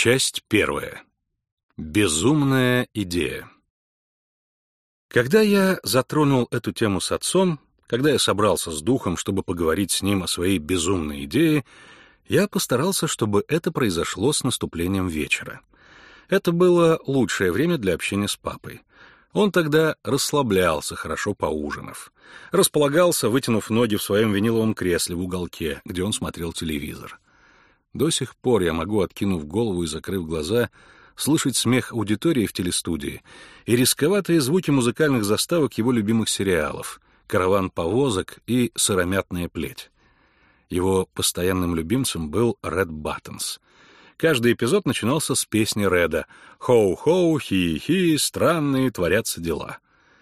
Часть первая. Безумная идея. Когда я затронул эту тему с отцом, когда я собрался с духом, чтобы поговорить с ним о своей безумной идее, я постарался, чтобы это произошло с наступлением вечера. Это было лучшее время для общения с папой. Он тогда расслаблялся, хорошо поужинав. Располагался, вытянув ноги в своем виниловом кресле в уголке, где он смотрел телевизор. До сих пор я могу, откинув голову и закрыв глаза, слышать смех аудитории в телестудии и рисковатые звуки музыкальных заставок его любимых сериалов «Караван повозок» и «Сыромятная плеть». Его постоянным любимцем был Ред Баттонс. Каждый эпизод начинался с песни Реда «Хоу-хоу, хи-хи, странные творятся дела».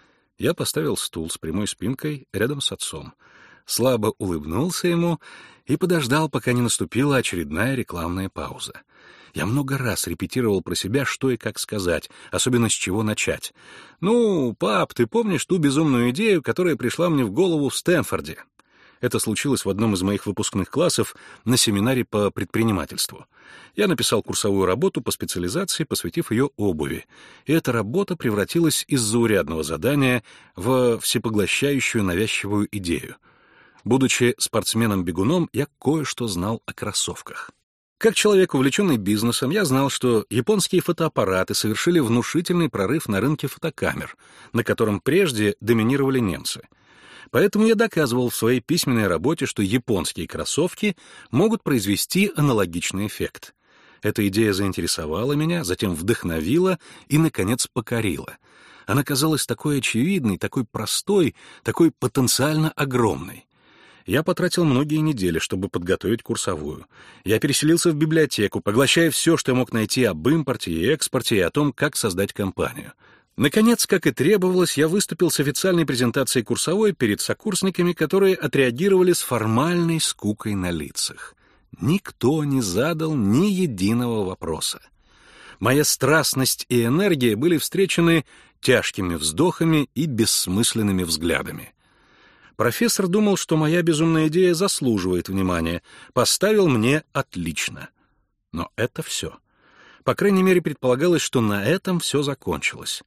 Я поставил стул с прямой спинкой рядом с отцом, слабо улыбнулся ему и подождал, пока не наступила очередная рекламная пауза. Я много раз репетировал про себя, что и как сказать, особенно с чего начать. «Ну, пап, ты помнишь ту безумную идею, которая пришла мне в голову в Стэнфорде?» Это случилось в одном из моих выпускных классов на семинаре по предпринимательству. Я написал курсовую работу по специализации, посвятив ее обуви, и эта работа превратилась из заурядного задания в всепоглощающую навязчивую идею. Будучи спортсменом-бегуном, я кое-что знал о кроссовках. Как человек, увлеченный бизнесом, я знал, что японские фотоаппараты совершили внушительный прорыв на рынке фотокамер, на котором прежде доминировали немцы. Поэтому я доказывал в своей письменной работе, что японские кроссовки могут произвести аналогичный эффект. Эта идея заинтересовала меня, затем вдохновила и, наконец, покорила. Она казалась такой очевидной, такой простой, такой потенциально огромной. Я потратил многие недели, чтобы подготовить курсовую. Я переселился в библиотеку, поглощая все, что я мог найти об импорте и экспорте и о том, как создать компанию. Наконец, как и требовалось, я выступил с официальной презентацией курсовой перед сокурсниками, которые отреагировали с формальной скукой на лицах. Никто не задал ни единого вопроса. Моя страстность и энергия были встречены тяжкими вздохами и бессмысленными взглядами. Профессор думал, что моя безумная идея заслуживает внимания, поставил мне отлично. Но это все. По крайней мере, предполагалось, что на этом все закончилось.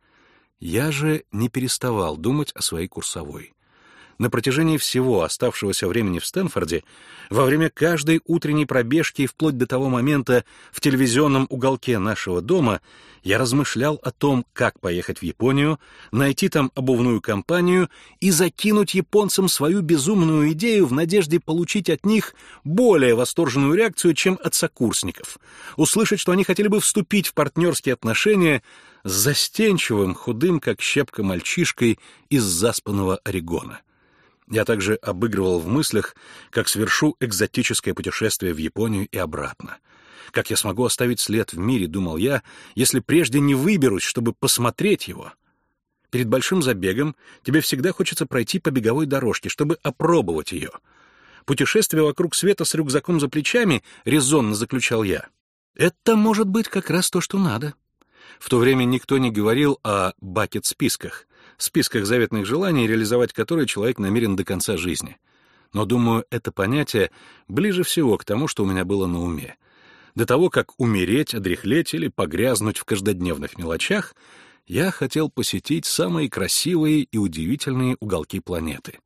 Я же не переставал думать о своей курсовой. На протяжении всего оставшегося времени в Стэнфорде, во время каждой утренней пробежки и вплоть до того момента в телевизионном уголке нашего дома, я размышлял о том, как поехать в Японию, найти там обувную компанию и закинуть японцам свою безумную идею в надежде получить от них более восторженную реакцию, чем от сокурсников, услышать, что они хотели бы вступить в партнерские отношения с застенчивым, худым, как щепка, мальчишкой из заспанного Орегона. Я также обыгрывал в мыслях, как совершу экзотическое путешествие в Японию и обратно. Как я смогу оставить след в мире, думал я, если прежде не выберусь, чтобы посмотреть его. Перед большим забегом тебе всегда хочется пройти по беговой дорожке, чтобы опробовать ее. Путешествие вокруг света с рюкзаком за плечами, резонно заключал я, это может быть как раз то, что надо. В то время никто не говорил о бакет-списках, списках заветных желаний, реализовать которые человек намерен до конца жизни. Но, думаю, это понятие ближе всего к тому, что у меня было на уме. До того, как умереть, одряхлеть или погрязнуть в каждодневных мелочах, я хотел посетить самые красивые и удивительные уголки планеты.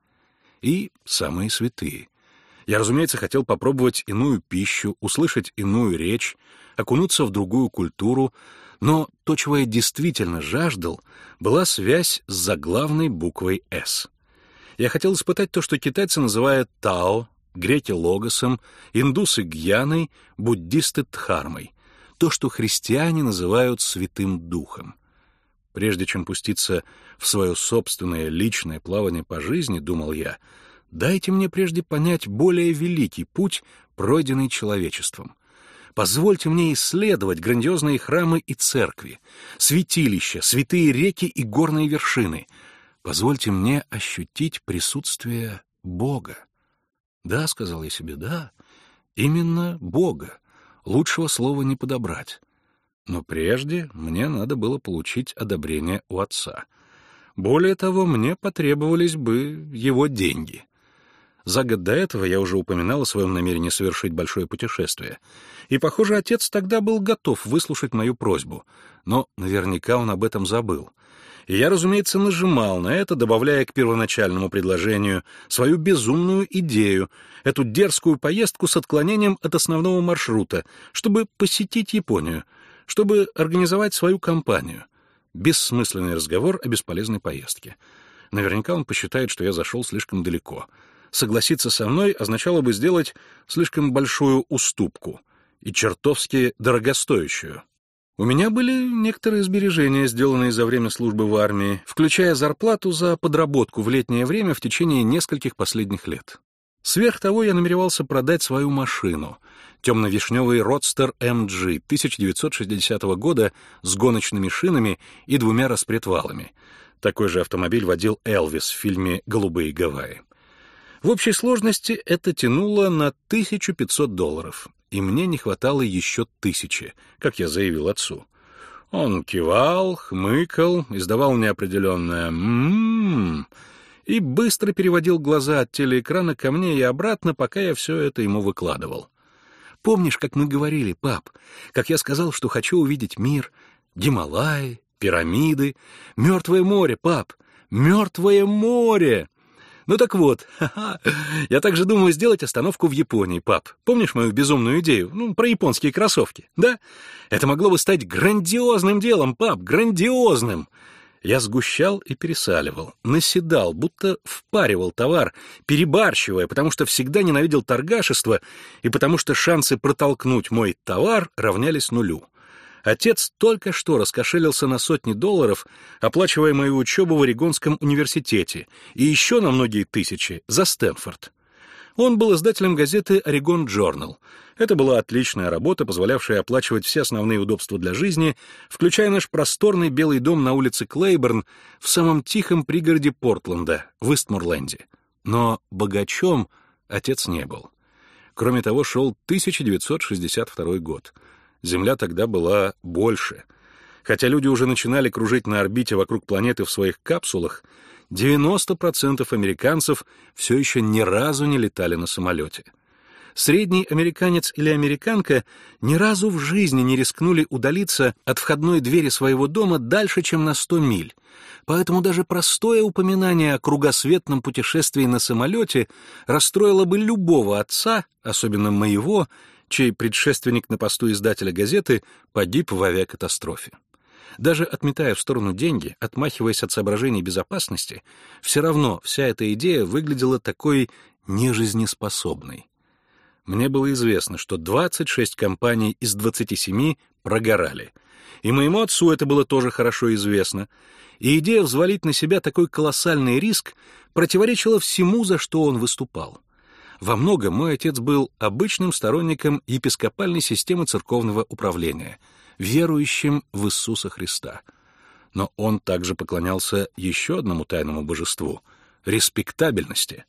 И самые святые. Я, разумеется, хотел попробовать иную пищу, услышать иную речь, окунуться в другую культуру, но то, чего я действительно жаждал, была связь с заглавной буквой «С». Я хотел испытать то, что китайцы называют Тао, греки — логосом, индусы — гьяной, буддисты — дхармой, то, что христиане называют Святым Духом. Прежде чем пуститься в свое собственное личное плавание по жизни, думал я, дайте мне прежде понять более великий путь, пройденный человечеством. Позвольте мне исследовать грандиозные храмы и церкви, святилища, святые реки и горные вершины. Позвольте мне ощутить присутствие Бога. Да, сказал я себе, да, именно Бога. Лучшего слова не подобрать. Но прежде мне надо было получить одобрение у отца. Более того, мне потребовались бы его деньги. За год до этого я уже упоминал о своем намерении совершить большое путешествие. И, похоже, отец тогда был готов выслушать мою просьбу. Но наверняка он об этом забыл. И я, разумеется, нажимал на это, добавляя к первоначальному предложению свою безумную идею, эту дерзкую поездку с отклонением от основного маршрута, чтобы посетить Японию, чтобы организовать свою компанию. Бессмысленный разговор о бесполезной поездке. Наверняка он посчитает, что я зашел слишком далеко. Согласиться со мной означало бы сделать слишком большую уступку и чертовски дорогостоящую. У меня были некоторые сбережения, сделанные за время службы в армии, включая зарплату за подработку в летнее время в течение нескольких последних лет. Сверх того, я намеревался продать свою машину, темно-вишневый Roadster MG 1960 года с гоночными шинами и 2 распредвалами. Такой же автомобиль водил Элвис в фильме «Голубые Гавайи». В общей сложности это тянуло на $1500, и мне не хватало еще 1000, как я заявил отцу. Он кивал, хмыкал, издавал неопределенное «м-м-м» и быстро переводил глаза от телеэкрана ко мне и обратно, пока я все это ему выкладывал. «Помнишь, как мы говорили, пап, как я сказал, что хочу увидеть мир, Гималаи, пирамиды, Мертвое море, пап, Мертвое море!» Ну так вот, я также думаю сделать остановку в Японии, пап. Помнишь мою безумную идею? Про японские кроссовки, да? Это могло бы стать грандиозным делом, пап, грандиозным. Я сгущал и пересаливал, наседал, будто впаривал товар, перебарщивая, потому что всегда ненавидел торгашество и потому что шансы протолкнуть мой товар равнялись нулю. Отец только что раскошелился на сотни $, оплачивая мою учебу в Орегонском университете, и еще на многие тысячи за Стэнфорд. Он был издателем газеты «Орегон Джорнал». Это была отличная работа, позволявшая оплачивать все основные удобства для жизни, включая наш просторный белый дом на улице Клейборн в самом тихом пригороде Портленда, в Истморленде. Но богачом отец не был. Кроме того, шел 1962 год. Земля тогда была больше. Хотя люди уже начинали кружить на орбите вокруг планеты в своих капсулах, 90% американцев все еще ни разу не летали на самолете. Средний американец или американка ни разу в жизни не рискнули удалиться от входной двери своего дома дальше, чем на 100 миль. Поэтому даже простое упоминание о кругосветном путешествии на самолете расстроило бы любого отца, особенно моего, чей предшественник на посту издателя газеты погиб в авиакатастрофе. Даже отметая в сторону деньги, отмахиваясь от соображений безопасности, все равно вся эта идея выглядела такой нежизнеспособной. Мне было известно, что 26 компаний из 27 прогорали. И моему отцу это было тоже хорошо известно. И идея взвалить на себя такой колоссальный риск противоречила всему, за что он выступал. Во многом мой отец был обычным сторонником епископальной системы церковного управления, верующим в Иисуса Христа. Но он также поклонялся еще одному тайному божеству — респектабельности.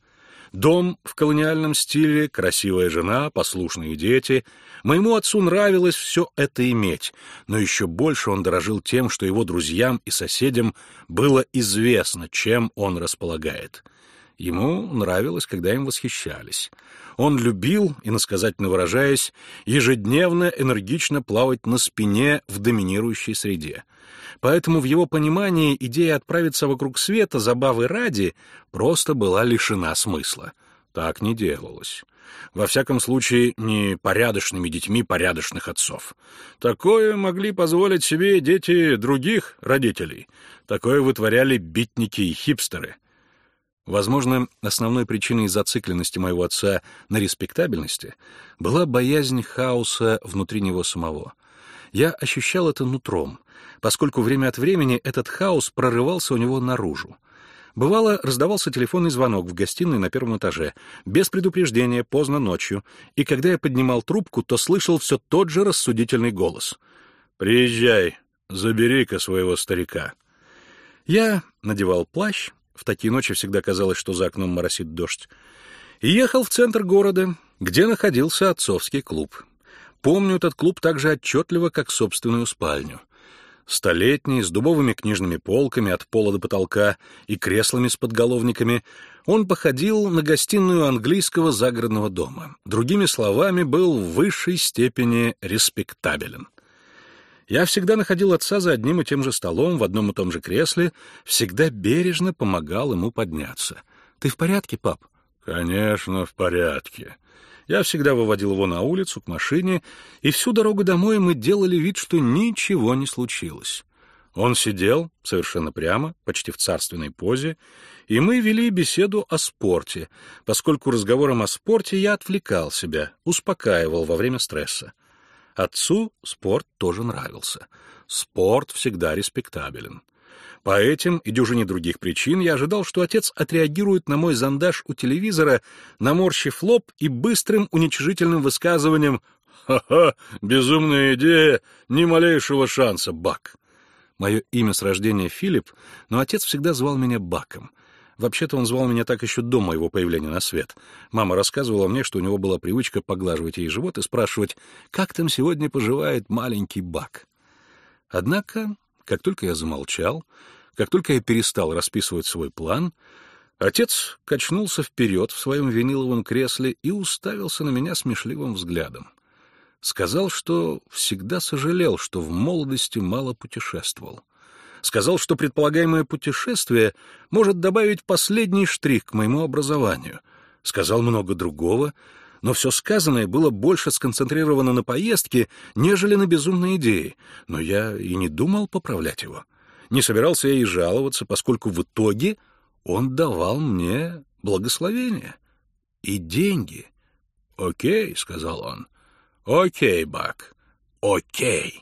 Дом в колониальном стиле, красивая жена, послушные дети. Моему отцу нравилось все это иметь, но еще больше он дорожил тем, что его друзьям и соседям было известно, чем он располагает. Ему нравилось, когда им восхищались. Он любил, иносказательно выражаясь, ежедневно энергично плавать на спине в доминирующей среде. Поэтому в его понимании идея отправиться вокруг света забавы ради просто была лишена смысла. Так не делалось. Во всяком случае, не порядочными детьми порядочных отцов. Такое могли позволить себе дети других родителей. Такое вытворяли битники и хипстеры. Возможно, основной причиной зацикленности моего отца на респектабельности была боязнь хаоса внутри него самого. Я ощущал это нутром, поскольку время от времени этот хаос прорывался у него наружу. Бывало, раздавался телефонный звонок в гостиной на 1-м этаже, без предупреждения, поздно ночью, и когда я поднимал трубку, то слышал все тот же рассудительный голос. «Приезжай, забери-ка своего старика». Я надевал плащ, в такие ночи всегда казалось, что за окном моросит дождь, и ехал в центр города, где находился отцовский клуб. Помню этот клуб так же отчетливо, как собственную спальню. Столетний, с дубовыми книжными полками от пола до потолка и креслами с подголовниками, он походил на гостиную английского загородного дома. Другими словами, был в высшей степени респектабелен. Я всегда находил отца за одним и тем же столом, в одном и том же кресле, всегда бережно помогал ему подняться. «Ты в порядке, пап?» «Конечно, в порядке». Я всегда выводил его на улицу, к машине, и всю дорогу домой мы делали вид, что ничего не случилось. Он сидел совершенно прямо, почти в царственной позе, и мы вели беседу о спорте, поскольку разговором о спорте я отвлекал себя, успокаивал во время стресса. Отцу спорт тоже нравился. Спорт всегда респектабелен. По этим и дюжине других причин я ожидал, что отец отреагирует на мой зондаж у телевизора, наморщив лоб и быстрым уничижительным высказыванием «Ха-ха, безумная идея, ни малейшего шанса, Бак». Мое имя с рождения Филипп, но отец всегда звал меня Баком. Вообще-то он звал меня так еще до моего появления на свет. Мама рассказывала мне, что у него была привычка поглаживать ей живот и спрашивать, как там сегодня поживает маленький Бак. Однако, как только я замолчал, как только я перестал расписывать свой план, отец качнулся вперед в своем виниловом кресле и уставился на меня смешливым взглядом. Сказал, что всегда сожалел, что в молодости мало путешествовал. Сказал, что предполагаемое путешествие может добавить последний штрих к моему образованию. Сказал много другого, но все сказанное было больше сконцентрировано на поездке, нежели на безумной идее, но я и не думал поправлять его. Не собирался я и жаловаться, поскольку в итоге он давал мне благословение и деньги. «Окей», — сказал он, — «окей, Бак, окей».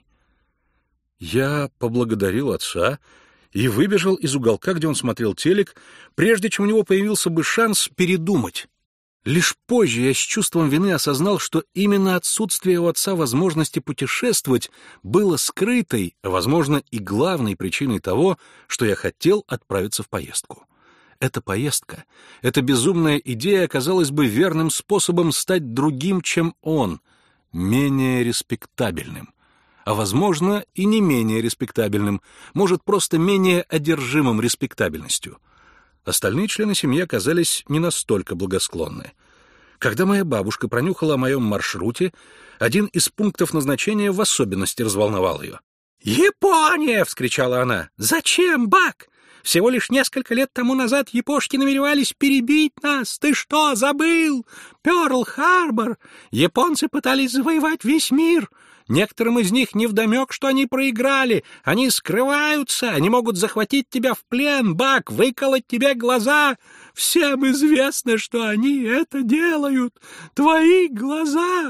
Я поблагодарил отца и выбежал из уголка, где он смотрел телек, прежде чем у него появился бы шанс передумать. Лишь позже я с чувством вины осознал, что именно отсутствие у отца возможности путешествовать было скрытой, а, возможно, и главной причиной того, что я хотел отправиться в поездку. Эта поездка, эта безумная идея оказалась бы верным способом стать другим, чем он, менее респектабельным. А, возможно, и не менее респектабельным, может, просто менее одержимым респектабельностью. Остальные члены семьи оказались не настолько благосклонны. Когда моя бабушка пронюхала о моем маршруте, один из пунктов назначения в особенности разволновал ее. «Япония!» — вскричала она. «Зачем, Бак? Всего лишь несколько лет тому назад япошки намеревались перебить нас. Ты что, забыл? Пёрл-Харбор! Японцы пытались завоевать весь мир. Некоторым из них невдомек, что они проиграли. Они скрываются, они могут захватить тебя в плен, Бак, выколоть тебе глаза. Всем известно, что они это делают. Твои глаза!»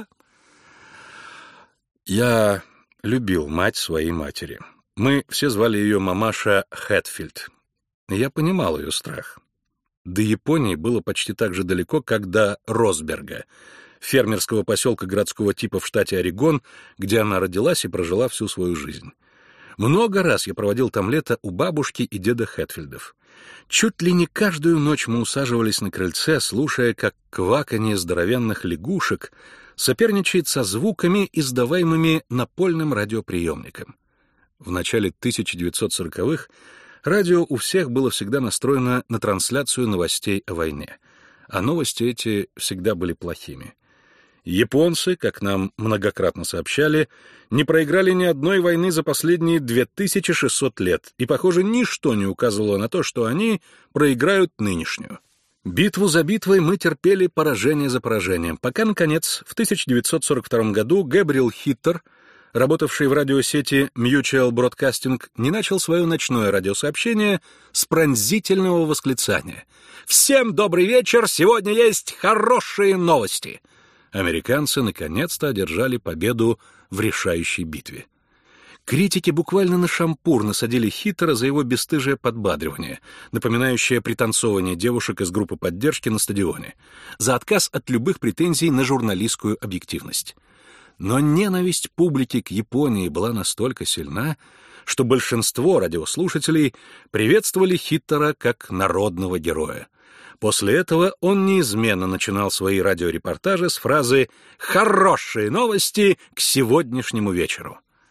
Я любил мать своей матери. Мы все звали ее мамаша Хэтфилд. Я понимал ее страх. До Японии было почти так же далеко, как до Росберга, фермерского поселка городского типа в штате Орегон, где она родилась и прожила всю свою жизнь. Много раз я проводил там лето у бабушки и деда Хэтфилдов. Чуть ли не каждую ночь мы усаживались на крыльце, слушая, как кваканье здоровенных лягушек соперничает со звуками, издаваемыми напольным радиоприемником. В начале 1940-х радио у всех было всегда настроено на трансляцию новостей о войне, а новости эти всегда были плохими. Японцы, как нам многократно сообщали, не проиграли ни одной войны за последние 2600 лет, и, похоже, ничто не указывало на то, что они проиграют нынешнюю. Битву за битвой мы терпели поражение за поражением, пока, наконец, в 1942 году Гэбриэл Хиттер, работавший в радиосети Mutual Broadcasting, не начал свое ночное радиосообщение с пронзительного восклицания: «Всем добрый вечер! Сегодня есть хорошие новости!» Американцы наконец-то одержали победу в решающей битве. Критики буквально на шампур насадили Хиттера за его бесстыжее подбадривание, напоминающее пританцовывание девушек из группы поддержки на стадионе, за отказ от любых претензий на журналистскую объективность. Но ненависть публики к Японии была настолько сильна, что большинство радиослушателей приветствовали Хиттера как народного героя. После этого он неизменно начинал свои радиорепортажи с фразы «Хорошие новости к сегодняшнему вечеру».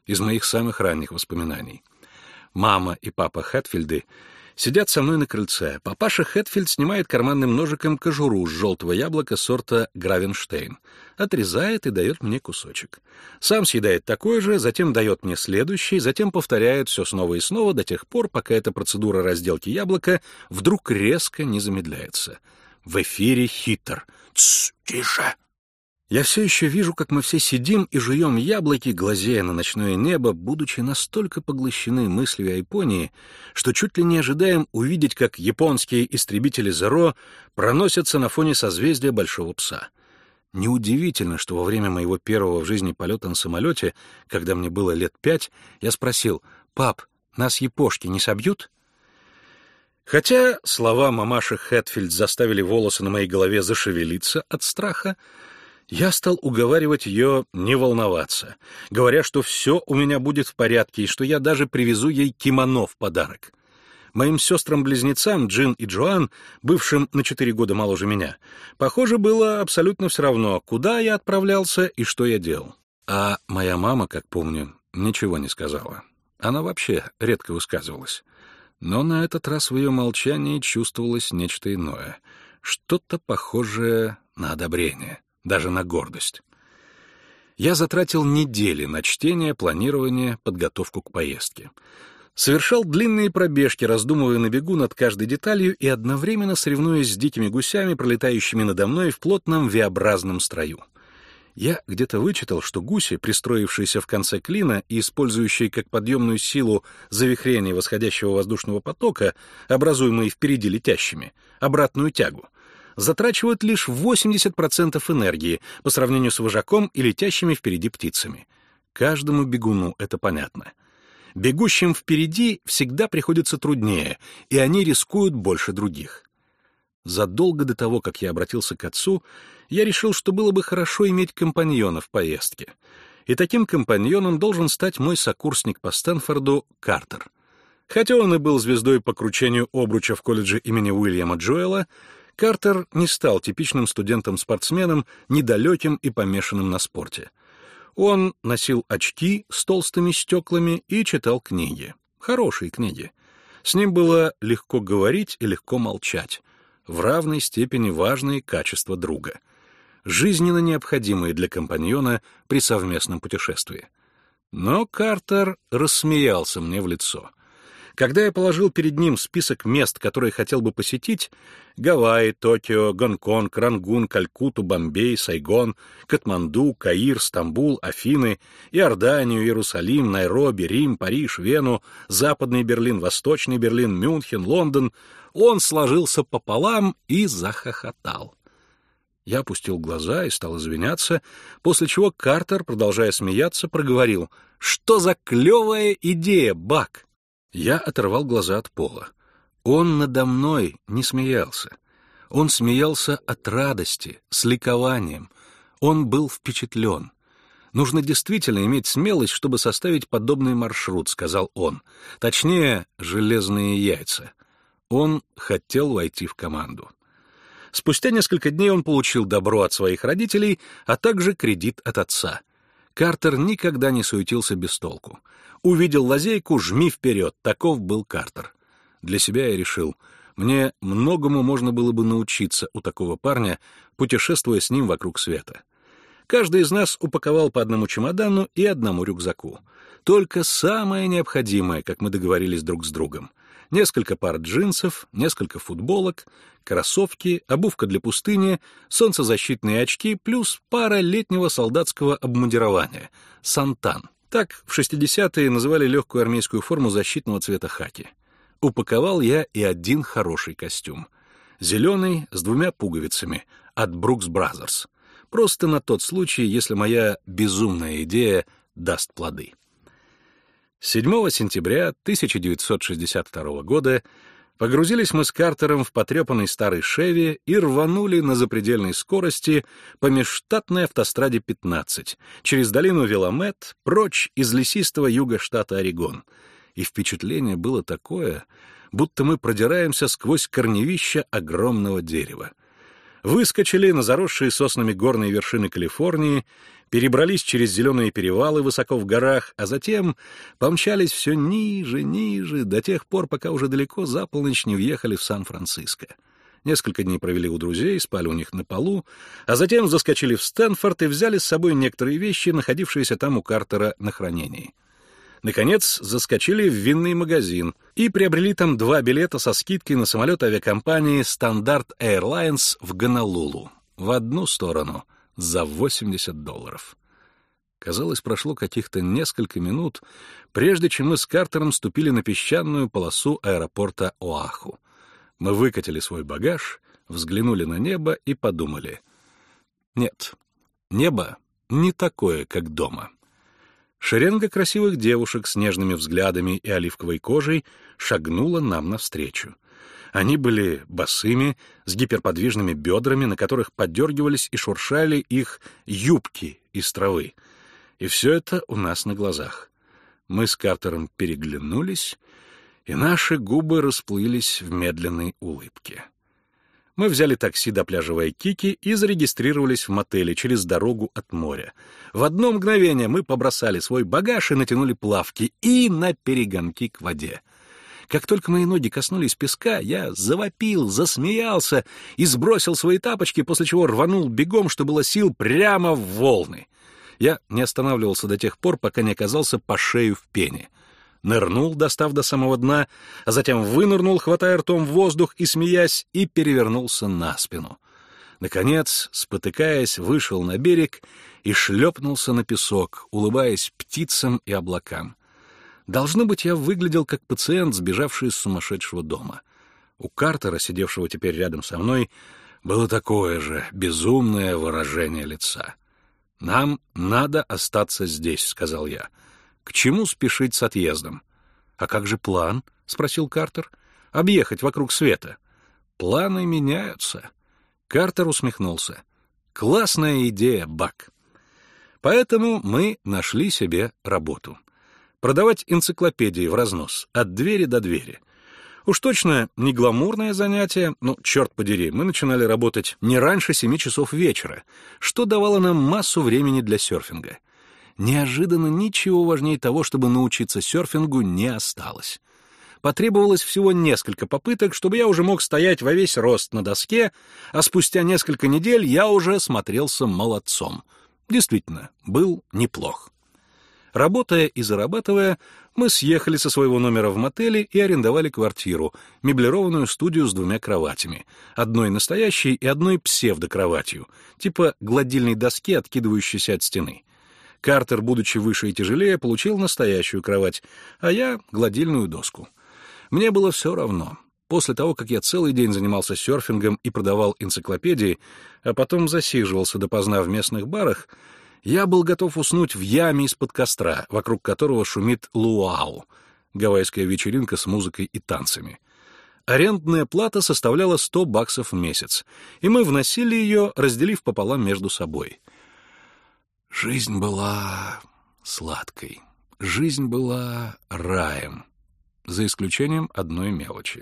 из моих самых ранних воспоминаний. Мама и папа Хэтфилды сидят со мной на крыльце. Папаша Хэтфилд снимает карманным ножиком кожуру с желтого яблока сорта Гравенштейн, отрезает и дает мне кусочек. Сам съедает такой же, затем дает мне следующий, затем повторяет все снова и снова до тех пор, пока эта процедура разделки яблока вдруг резко не замедляется. В эфире хитр. «Тсс, тише!» Я все еще вижу, как мы все сидим и жуем яблоки, глазея на ночное небо, будучи настолько поглощены мыслью о Японии, что чуть ли не ожидаем увидеть, как японские истребители Зеро проносятся на фоне созвездия Большого Пса. Неудивительно, что во время моего первого в жизни полета на самолете, когда мне было лет 5, я спросил: «Пап, нас япошки не собьют?» Хотя слова мамаши Хэтфилд заставили волосы на моей голове зашевелиться от страха, я стал уговаривать ее не волноваться, говоря, что все у меня будет в порядке и что я даже привезу ей кимоно в подарок. Моим сестрам-близнецам, Джин и Джоан, бывшим на 4 года моложе меня, похоже, было абсолютно все равно, куда я отправлялся и что я делал. А моя мама, как помню, ничего не сказала. Она вообще редко высказывалась. Но на этот раз в ее молчании чувствовалось нечто иное, что-то похожее на одобрение. Даже на гордость. Я затратил недели на чтение, планирование, подготовку к поездке. Совершал длинные пробежки, раздумывая на бегу над каждой деталью и одновременно соревнуясь с дикими гусями, пролетающими надо мной в плотном V-образном строю. Я где-то вычитал, что гуси, пристроившиеся в конце клина и использующие как подъемную силу завихрение восходящего воздушного потока, образуемые впереди летящими, обратную тягу, затрачивают лишь 80% энергии по сравнению с вожаком и летящими впереди птицами. Каждому бегуну это понятно. Бегущим впереди всегда приходится труднее, и они рискуют больше других. Задолго до того, как я обратился к отцу, я решил, что было бы хорошо иметь компаньона в поездке. И таким компаньоном должен стать мой сокурсник по Стэнфорду Картер. Хотя он и был звездой по кручению обруча в колледже имени Уильяма Джоэла, Картер не стал типичным студентом-спортсменом, недалеким и помешанным на спорте. Он носил очки с толстыми стеклами и читал книги. Хорошие книги. С ним было легко говорить и легко молчать. В равной степени важные качества друга. Жизненно необходимые для компаньона при совместном путешествии. Но Картер рассмеялся мне в лицо. Когда я положил перед ним список мест, которые хотел бы посетить — Гавайи, Токио, Гонконг, Рангун, Калькутту, Бомбей, Сайгон, Катманду, Каир, Стамбул, Афины, Иорданию, Иерусалим, Найроби, Рим, Париж, Вену, Западный Берлин, Восточный Берлин, Мюнхен, Лондон, он сложился пополам и захохотал. Я опустил глаза и стал извиняться, после чего Картер, продолжая смеяться, проговорил: «Что за клевая идея, Бак!» Я оторвал глаза от пола. Он надо мной не смеялся. Он смеялся от радости, с ликованием. Он был впечатлен. «Нужно действительно иметь смелость, чтобы составить подобный маршрут», — сказал он. Точнее, железные яйца. Он хотел войти в команду. Спустя несколько дней он получил добро от своих родителей, а также кредит от отца. Картер никогда не суетился без толку. Увидел лазейку — жми вперед, таков был Картер. Для себя я решил, мне многому можно было бы научиться у такого парня, путешествуя с ним вокруг света. Каждый из нас упаковал по одному чемодану и одному рюкзаку. Только самое необходимое, как мы договорились друг с другом. Несколько пар джинсов, несколько футболок, кроссовки, обувка для пустыни, солнцезащитные очки плюс пара летнего солдатского обмундирования — сантан. Так в 60-е называли легкую армейскую форму защитного цвета хаки. Упаковал я и один хороший костюм. Зеленый, с 2 пуговицами, от Brooks Brothers. Просто на тот случай, если моя безумная идея даст плоды. 7 сентября 1962 года погрузились мы с Картером в потрепанный старый «Шеви» и рванули на запредельной скорости по межштатной автостраде 15 через долину Виламет прочь из лесистого юга штата Орегон. И впечатление было такое, будто мы продираемся сквозь корневища огромного дерева. Выскочили на заросшие соснами горные вершины Калифорнии, перебрались через зеленые перевалы высоко в горах, а затем помчались все ниже, ниже, до тех пор, пока уже далеко за полночь не въехали в Сан-Франциско. Несколько дней провели у друзей, спали у них на полу, а затем заскочили в Стэнфорд и взяли с собой некоторые вещи, находившиеся там у Картера на хранении. Наконец, заскочили в винный магазин и приобрели там 2 билета со скидкой на самолет авиакомпании Standard Airlines в Гонолулу в одну сторону за $80. Казалось, прошло каких-то несколько минут, прежде чем мы с Картером ступили на песчаную полосу аэропорта Оаху. Мы выкатили свой багаж, взглянули на небо и подумали: нет, небо не такое, как дома. Шеренга красивых девушек с нежными взглядами и оливковой кожей шагнула нам навстречу. Они были босыми, с гиперподвижными бедрами, на которых подергивались и шуршали их юбки из травы. И все это у нас на глазах. Мы с Картером переглянулись, и наши губы расплылись в медленной улыбке. Мы взяли такси до пляжа Вайкики и зарегистрировались в мотеле через дорогу от моря. В одно мгновение мы побросали свой багаж и натянули плавки, и наперегонки к воде. Как только мои ноги коснулись песка, я завопил, засмеялся и сбросил свои тапочки, после чего рванул бегом, что было сил, прямо в волны. Я не останавливался до тех пор, пока не оказался по шею в пене. Нырнул, достав до самого дна, а затем вынырнул, хватая ртом воздух и смеясь, и перевернулся на спину. Наконец, спотыкаясь, вышел на берег и шлепнулся на песок, улыбаясь птицам и облакам. Должно быть, я выглядел как пациент, сбежавший из сумасшедшего дома. У Картера, сидевшего теперь рядом со мной, было такое же безумное выражение лица. «Нам надо остаться здесь», — сказал я. «К чему спешить с отъездом?» «А как же план?» — спросил Картер. «Объехать вокруг света». «Планы меняются». Картер усмехнулся. «Классная идея, Бак». Поэтому мы нашли себе работу. Продавать энциклопедии в разнос, от двери до двери. Уж точно не гламурное занятие, но, черт подери, мы начинали работать не раньше 7 часов вечера, что давало нам массу времени для серфинга. Неожиданно ничего важнее того, чтобы научиться серфингу, не осталось. Потребовалось всего несколько попыток, чтобы я уже мог стоять во весь рост на доске, а спустя несколько недель я уже смотрелся молодцом. Действительно, был неплох. Работая и зарабатывая, мы съехали со своего номера в мотеле и арендовали квартиру, меблированную студию с 2 кроватями, одной настоящей и одной псевдокроватью, типа гладильной доски, откидывающейся от стены. Картер, будучи выше и тяжелее, получил настоящую кровать, а я — гладильную доску. Мне было все равно. После того, как я целый день занимался серфингом и продавал энциклопедии, а потом засиживался допоздна в местных барах, я был готов уснуть в яме из-под костра, вокруг которого шумит луау — гавайская вечеринка с музыкой и танцами. Арендная плата составляла $100 в месяц, и мы вносили ее, разделив пополам между собой. Жизнь была сладкой, жизнь была раем, за исключением одной мелочи.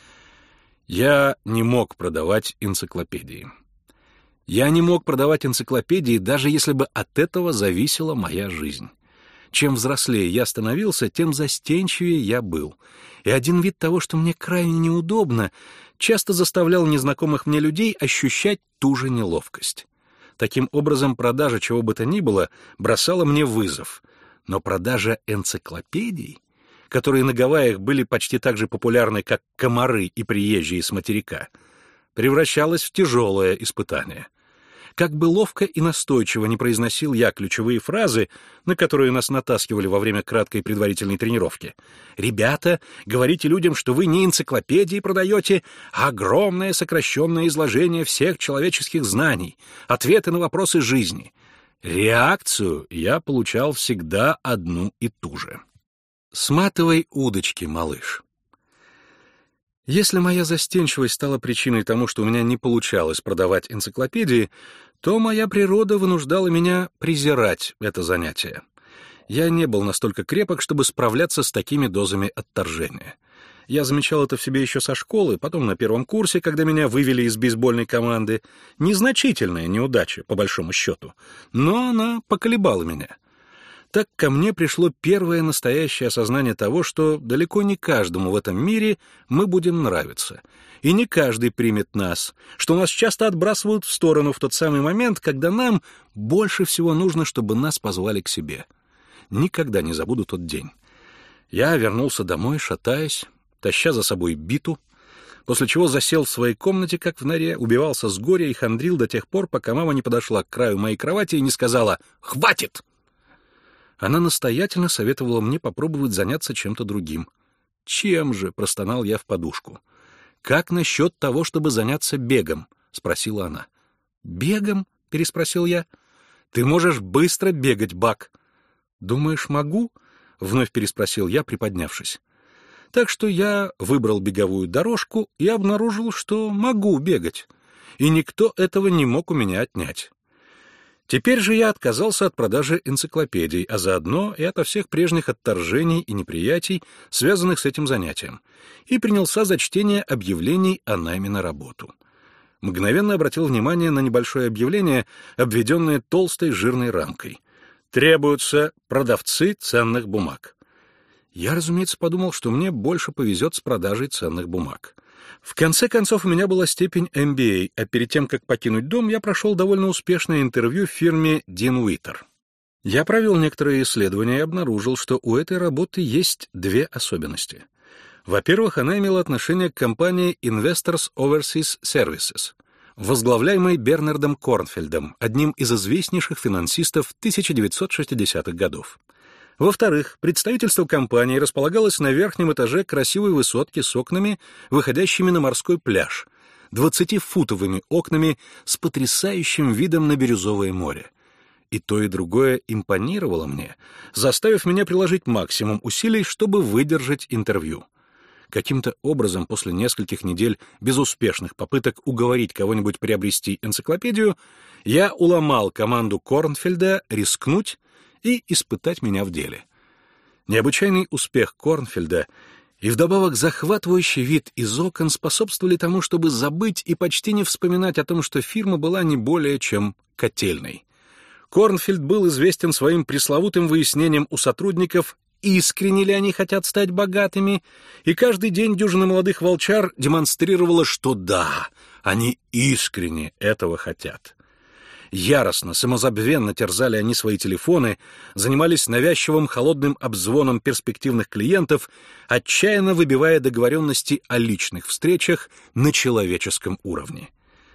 Я не мог продавать энциклопедии. Я не мог продавать энциклопедии, даже если бы от этого зависела моя жизнь. Чем взрослее я становился, тем застенчивее я был. И один вид того, что мне крайне неудобно, часто заставлял незнакомых мне людей ощущать ту же неловкость. Таким образом, продажа чего бы то ни было бросала мне вызов. Но продажа энциклопедий, которые на Гавайях были почти так же популярны, как комары и приезжие с материка, превращалась в тяжелое испытание. Как бы ловко и настойчиво не произносил я ключевые фразы, на которые нас натаскивали во время краткой предварительной тренировки. «Ребята, говорите людям, что вы не энциклопедии продаете, а огромное сокращенное изложение всех человеческих знаний, ответы на вопросы жизни». Реакцию я получал всегда одну и ту же. «Сматывай удочки, малыш». Если моя застенчивость стала причиной тому, что у меня не получалось продавать энциклопедии, то моя природа вынуждала меня презирать это занятие. Я не был настолько крепок, чтобы справляться с такими дозами отторжения. Я замечал это в себе еще со школы, потом на первом курсе, когда меня вывели из бейсбольной команды. Незначительная неудача, по большому счету, но она поколебала меня. Так ко мне пришло первое настоящее осознание того, что далеко не каждому в этом мире мы будем нравиться, и не каждый примет нас, что нас часто отбрасывают в сторону в тот самый момент, когда нам больше всего нужно, чтобы нас позвали к себе. Никогда не забуду тот день. Я вернулся домой, шатаясь, таща за собой биту, после чего засел в своей комнате, как в норе, убивался с горя и хандрил до тех пор, пока мама не подошла к краю моей кровати и не сказала «Хватит!». Она настоятельно советовала мне попробовать заняться чем-то другим. «Чем же?» — простонал я в подушку. «Как насчет того, чтобы заняться бегом?» — спросила она. «Бегом?» — переспросил я. «Ты можешь быстро бегать, Бак». «Думаешь, могу?» — вновь переспросил я, приподнявшись. Так что я выбрал беговую дорожку и обнаружил, что могу бегать, и никто этого не мог у меня отнять. Теперь же я отказался от продажи энциклопедий, а заодно и ото всех прежних отторжений и неприятий, связанных с этим занятием, и принялся за чтение объявлений о найме на работу. Мгновенно обратил внимание на небольшое объявление, обведенное толстой жирной рамкой. «Требуются продавцы ценных бумаг». Я, разумеется, подумал, что мне больше повезет с продажей ценных бумаг. В конце концов, у меня была степень MBA, а перед тем, как покинуть дом, я прошел довольно успешное интервью в фирме Дин Уитер. Я провел некоторые исследования и обнаружил, что у этой работы есть две особенности. Во-первых, она имела отношение к компании Investors Overseas Services, возглавляемой Бернардом Корнфельдом, одним из известнейших финансистов 1960-х годов. Во-вторых, представительство компании располагалось на верхнем этаже красивой высотки с окнами, выходящими на морской пляж, 20-футовыми окнами с потрясающим видом на Бирюзовое море. И то, и другое импонировало мне, заставив меня приложить максимум усилий, чтобы выдержать интервью. Каким-то образом после нескольких недель безуспешных попыток уговорить кого-нибудь приобрести энциклопедию, я уломал команду Корнфельда рискнуть и испытать меня в деле. Необычайный успех Корнфельда и вдобавок захватывающий вид из окон способствовали тому, чтобы забыть и почти не вспоминать о том, что фирма была не более чем котельной. Корнфельд был известен своим пресловутым выяснением у сотрудников, искренне ли они хотят стать богатыми, и каждый день дюжина молодых волчар демонстрировала, что да, они искренне этого хотят. Яростно, самозабвенно терзали они свои телефоны, занимались навязчивым холодным обзвоном перспективных клиентов, отчаянно выбивая договоренности о личных встречах на человеческом уровне.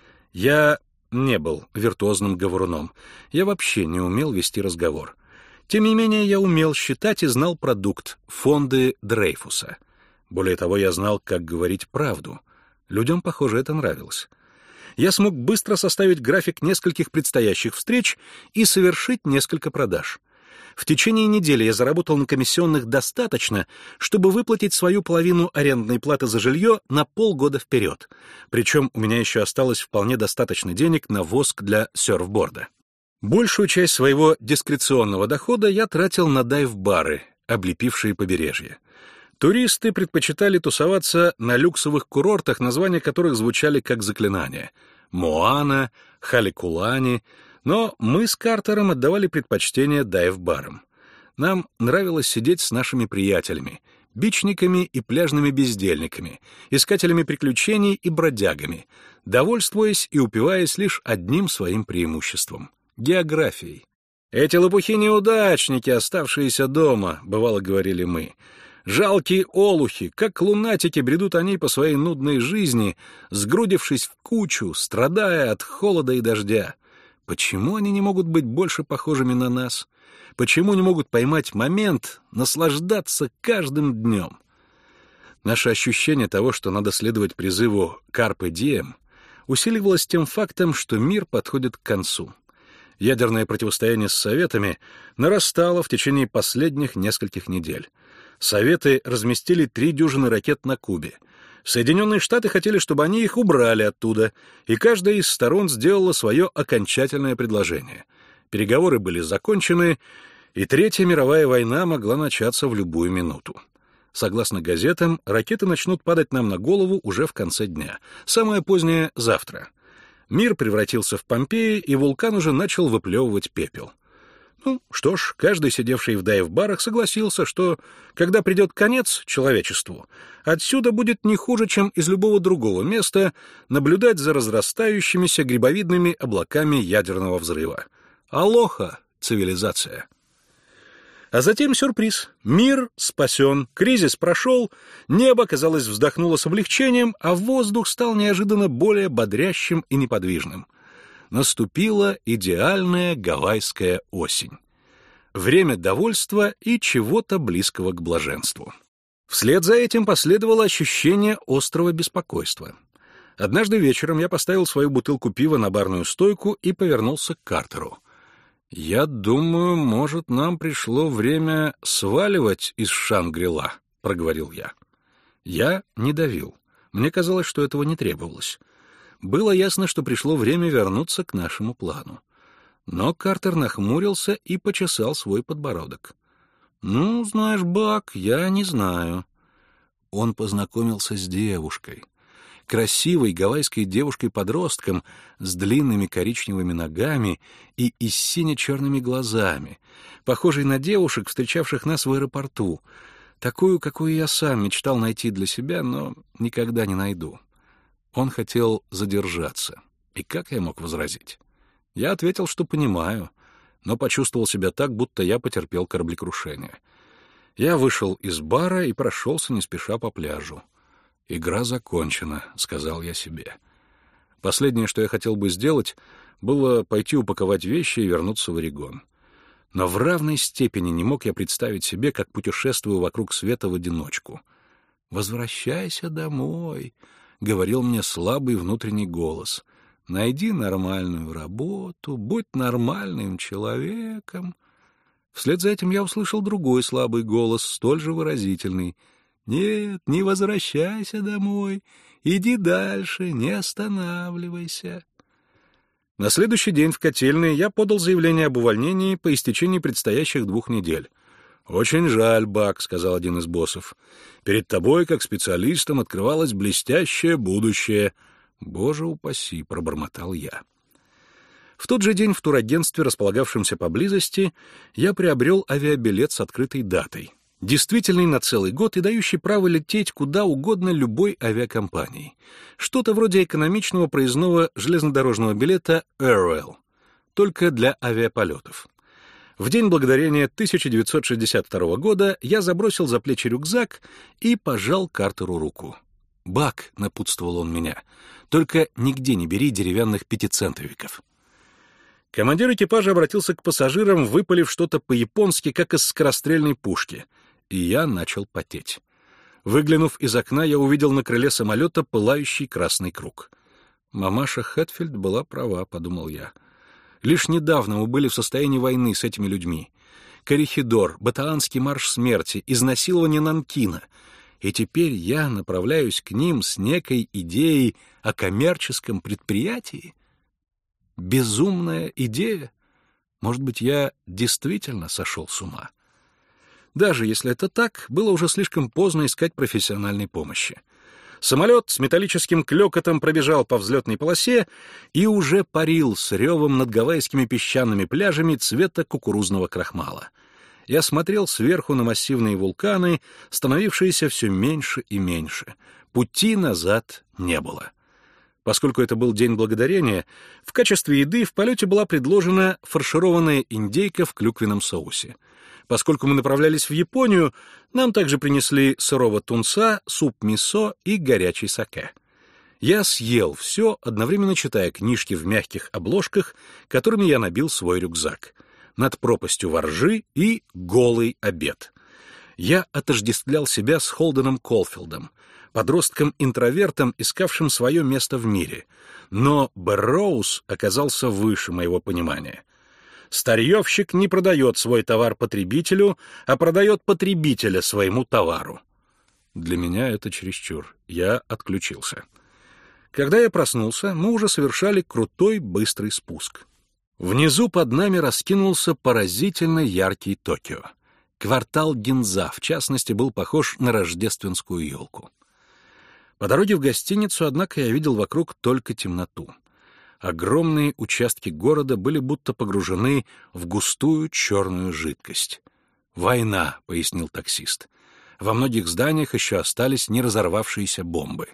Я не был виртуозным говоруном, я вообще не умел вести разговор. Тем не менее, я умел считать и знал продукт — фонды Дрейфуса. Более того, я знал, как говорить правду. Людям, похоже, это нравилось. Я смог быстро составить график нескольких предстоящих встреч и совершить несколько продаж. В течение недели я заработал на комиссионных достаточно, чтобы выплатить свою половину арендной платы за жилье на полгода вперед. Причем у меня еще осталось вполне достаточно денег на воск для серфборда. Большую часть своего дискреционного дохода я тратил на дайв-бары, облепившие побережье. Туристы предпочитали тусоваться на люксовых курортах, названия которых звучали как заклинания — Моана, Халикулани, но мы с Картером отдавали предпочтение дайв-барам. Нам нравилось сидеть с нашими приятелями, бичниками и пляжными бездельниками, искателями приключений и бродягами, довольствуясь и упиваясь лишь одним своим преимуществом — географией. «Эти лопухи-неудачники, оставшиеся дома», — бывало говорили мы. Жалкие олухи, как лунатики, бредут они по своей нудной жизни, сгрудившись в кучу, страдая от холода и дождя. Почему они не могут быть больше похожими на нас? Почему не могут поймать момент, наслаждаться каждым днем? Наше ощущение того, что надо следовать призыву «Carpe diem», усиливалось тем фактом, что мир подходит к концу. Ядерное противостояние с Советами нарастало в течение последних нескольких недель. Советы разместили 3 дюжины ракет на Кубе. Соединенные Штаты хотели, чтобы они их убрали оттуда, и каждая из сторон сделала свое окончательное предложение. Переговоры были закончены, и Третья мировая война могла начаться в любую минуту. Согласно газетам, ракеты начнут падать нам на голову уже в конце дня. Самое позднее — завтра. Мир превратился в Помпеи, и вулкан уже начал выплевывать пепел. Ну, что ж, каждый, сидевший в дайв-барах, согласился, что, когда придет конец человечеству, отсюда будет не хуже, чем из любого другого места наблюдать за разрастающимися грибовидными облаками ядерного взрыва. Алоха, цивилизация! А затем сюрприз. Мир спасен, кризис прошел, небо, казалось, вздохнуло с облегчением, а воздух стал неожиданно более бодрящим и неподвижным. Наступила идеальная гавайская осень. Время довольства и чего-то близкого к блаженству. Вслед за этим последовало ощущение острого беспокойства. Однажды вечером я поставил свою бутылку пива на барную стойку и повернулся к Картеру. «Я думаю, может, нам пришло время сваливать из Шангри-Ла», — проговорил я. Я не давил. Мне казалось, что этого не требовалось. Было ясно, что пришло время вернуться к нашему плану. Но Картер нахмурился и почесал свой подбородок. «Ну, знаешь, Бак, я не знаю». Он познакомился с девушкой. Красивой гавайской девушкой-подростком с длинными коричневыми ногами и сине-черными глазами, похожей на девушек, встречавших нас в аэропорту, такую, какую я сам мечтал найти для себя, но никогда не найду. Он хотел задержаться. И как я мог возразить? Я ответил, что понимаю, но почувствовал себя так, будто я потерпел кораблекрушение. Я вышел из бара и прошелся не спеша по пляжу. «Игра закончена», — сказал я себе. Последнее, что я хотел бы сделать, было пойти упаковать вещи и вернуться в Орегон. Но в равной степени не мог я представить себе, как путешествую вокруг света в одиночку. «Возвращайся домой», — говорил мне слабый внутренний голос. «Найди нормальную работу, будь нормальным человеком». Вслед за этим я услышал другой слабый голос, столь же выразительный. «Нет, не возвращайся домой, иди дальше, не останавливайся». На следующий день в котельной я подал заявление об увольнении по истечении предстоящих 2 недель. «Очень жаль, Бак», — сказал один из боссов. «Перед тобой, как специалистом, открывалось блестящее будущее». «Боже упаси», — пробормотал я. В тот же день в турагентстве, располагавшемся поблизости, я приобрел авиабилет с открытой датой, действительный на целый год и дающий право лететь куда угодно любой авиакомпании. Что-то вроде экономичного проездного железнодорожного билета Airwell, только для авиаполетов. В день благодарения 1962 года я забросил за плечи рюкзак и пожал Картеру руку. «Бак», — напутствовал он меня, — «только нигде не бери деревянных 5-центовиков». Командир экипажа обратился к пассажирам, выпалив что-то по-японски, как из скорострельной пушки, и я начал потеть. Выглянув из окна, я увидел на крыле самолета пылающий красный круг. «Мамаша Хэтфилд была права», — подумал я. «Лишь недавно мы были в состоянии войны с этими людьми. Корихидор, Батаанский марш смерти, изнасилование Нанкина. И теперь я направляюсь к ним с некой идеей о коммерческом предприятии? Безумная идея? Может быть, я действительно сошел с ума?» Даже если это так, было уже слишком поздно искать профессиональной помощи. Самолет с металлическим клёкотом пробежал по взлетной полосе и уже парил с ревом над гавайскими песчаными пляжами цвета кукурузного крахмала. Я смотрел сверху на массивные вулканы, становившиеся все меньше и меньше. Пути назад не было. Поскольку это был День Благодарения, в качестве еды в полете была предложена фаршированная индейка в клюквенном соусе. Поскольку мы направлялись в Японию, нам также принесли сырого тунца, суп мисо и горячий саке. Я съел все, одновременно читая книжки в мягких обложках, которыми я набил свой рюкзак. «Над пропастью воржи» и «Голый обед». Я отождествлял себя с Холденом Колфилдом, подростком-интровертом, искавшим свое место в мире. Но Бэрроуз оказался выше моего понимания. Старьевщик не продает свой товар потребителю, а продает потребителя своему товару. Для меня это чересчур. Я отключился. Когда я проснулся, мы уже совершали крутой, быстрый спуск. Внизу под нами раскинулся поразительно яркий Токио. Квартал Гинза, в частности, был похож на рождественскую елку. По дороге в гостиницу, однако, я видел вокруг только темноту. Огромные участки города были будто погружены в густую черную жидкость. «Война», — пояснил таксист. «Во многих зданиях еще остались неразорвавшиеся бомбы».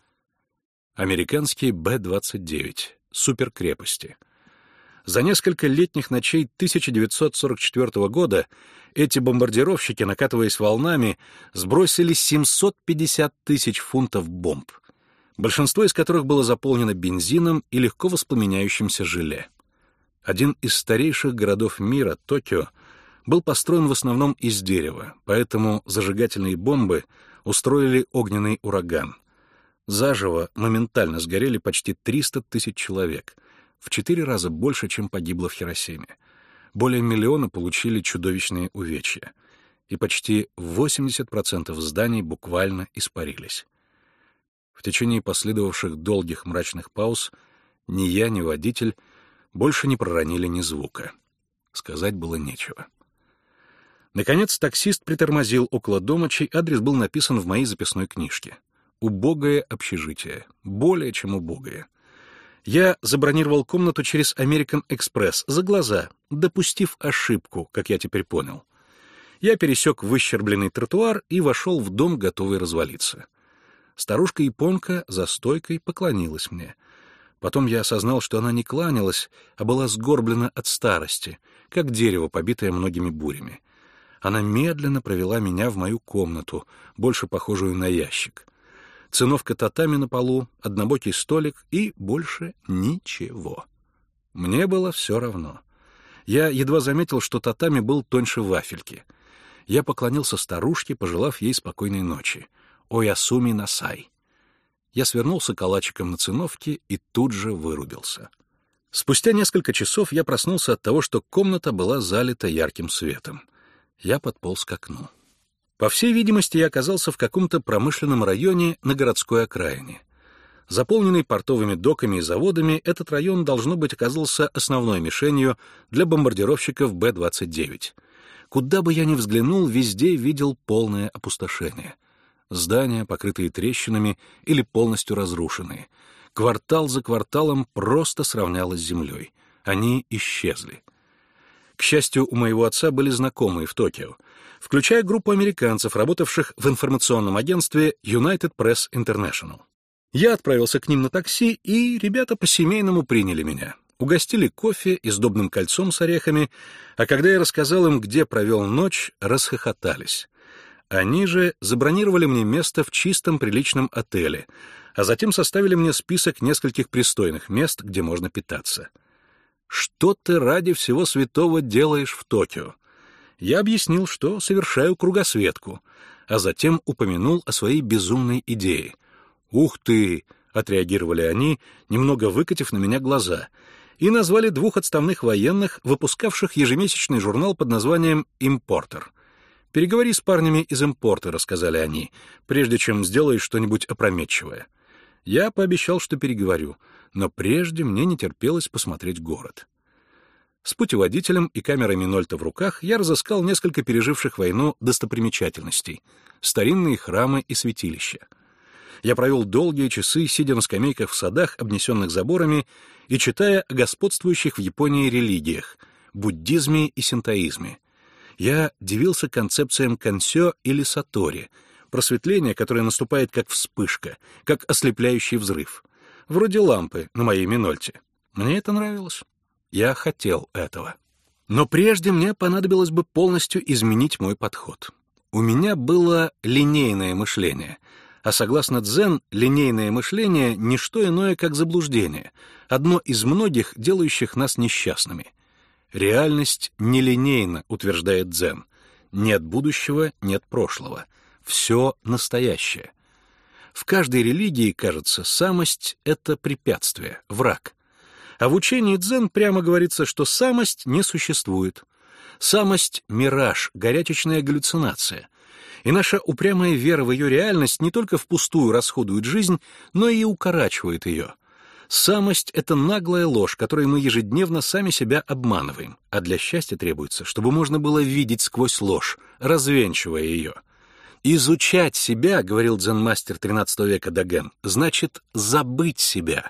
Американские Б-29, суперкрепости. За несколько летних ночей 1944 года эти бомбардировщики, накатываясь волнами, сбросили 750 тысяч фунтов бомб, большинство из которых было заполнено бензином и легко воспламеняющимся желе. Один из старейших городов мира, Токио, был построен в основном из дерева, поэтому зажигательные бомбы устроили огненный ураган. Заживо моментально сгорели почти 300 тысяч человек, в 4 раза больше, чем погибло в Хиросиме. Более миллиона получили чудовищные увечья, и почти 80% зданий буквально испарились. В течение последовавших долгих мрачных пауз ни я, ни водитель больше не проронили ни звука. Сказать было нечего. Наконец таксист притормозил около дома, чей адрес был написан в моей записной книжке. Убогое общежитие. Более чем убогое. Я забронировал комнату через American Express за глаза, допустив ошибку, как я теперь понял. Я пересек выщербленный тротуар и вошел в дом, готовый развалиться. Старушка-японка за стойкой поклонилась мне. Потом я осознал, что она не кланялась, а была сгорблена от старости, как дерево, побитое многими бурями. Она медленно провела меня в мою комнату, больше похожую на ящик. Циновка татами на полу, однобокий столик и больше ничего. Мне было все равно. Я едва заметил, что татами был тоньше вафельки. Я поклонился старушке, пожелав ей спокойной ночи. «Оясуми насай». Я свернулся калачиком на циновке и тут же вырубился. Спустя несколько часов я проснулся от того, что комната была залита ярким светом. Я подполз к окну. По всей видимости, я оказался в каком-то промышленном районе на городской окраине. Заполненный портовыми доками и заводами, этот район, должно быть, оказался основной мишенью для бомбардировщиков Б-29. Куда бы я ни взглянул, везде видел полное опустошение. Здания, покрытые трещинами или полностью разрушенные. Квартал за кварталом просто сравнялось с землей. Они исчезли. К счастью, у моего отца были знакомые в Токио, включая группу американцев, работавших в информационном агентстве United Press International. Я отправился к ним на такси, и ребята по-семейному приняли меня. Угостили кофе и сдобным кольцом с орехами, а когда я рассказал им, где провел ночь, расхохотались. Они же забронировали мне место в чистом приличном отеле, а затем составили мне список нескольких пристойных мест, где можно питаться. «Что ты ради всего святого делаешь в Токио?» Я объяснил, что совершаю кругосветку, а затем упомянул о своей безумной идее. «Ух ты!» — отреагировали они, немного выкатив на меня глаза, и назвали 2 отставных военных, выпускавших ежемесячный журнал под названием «Импортер». «Переговори с парнями из «Импортера», — сказали они, прежде чем сделаешь что-нибудь опрометчивое. Я пообещал, что переговорю, но прежде мне не терпелось посмотреть город. С путеводителем и камерой Минольта в руках я разыскал несколько переживших войну достопримечательностей, старинные храмы и святилища. Я провел долгие часы, сидя на скамейках в садах, обнесенных заборами, и читая о господствующих в Японии религиях — буддизме и синтоизме. Я дивился концепциям кансё или сатори, просветление, которое наступает как вспышка, как ослепляющий взрыв, вроде лампы на моей Минольте. Мне это нравилось. Я хотел этого. Но прежде мне понадобилось бы полностью изменить мой подход. У меня было линейное мышление, а согласно дзен, линейное мышление — не что иное, как заблуждение, одно из многих, делающих нас несчастными. Реальность нелинейна, утверждает дзен. Нет будущего, нет прошлого. Все настоящее. В каждой религии, кажется, самость — это препятствие, враг. А в учении дзен прямо говорится, что самость не существует. Самость — мираж, горячечная галлюцинация. И наша упрямая вера в ее реальность не только впустую расходует жизнь, но и укорачивает ее. Самость — это наглая ложь, которой мы ежедневно сами себя обманываем, а для счастья требуется, чтобы можно было видеть сквозь ложь, развенчивая ее. «Изучать себя, — говорил дзен-мастер XIII века Доген, — значит забыть себя.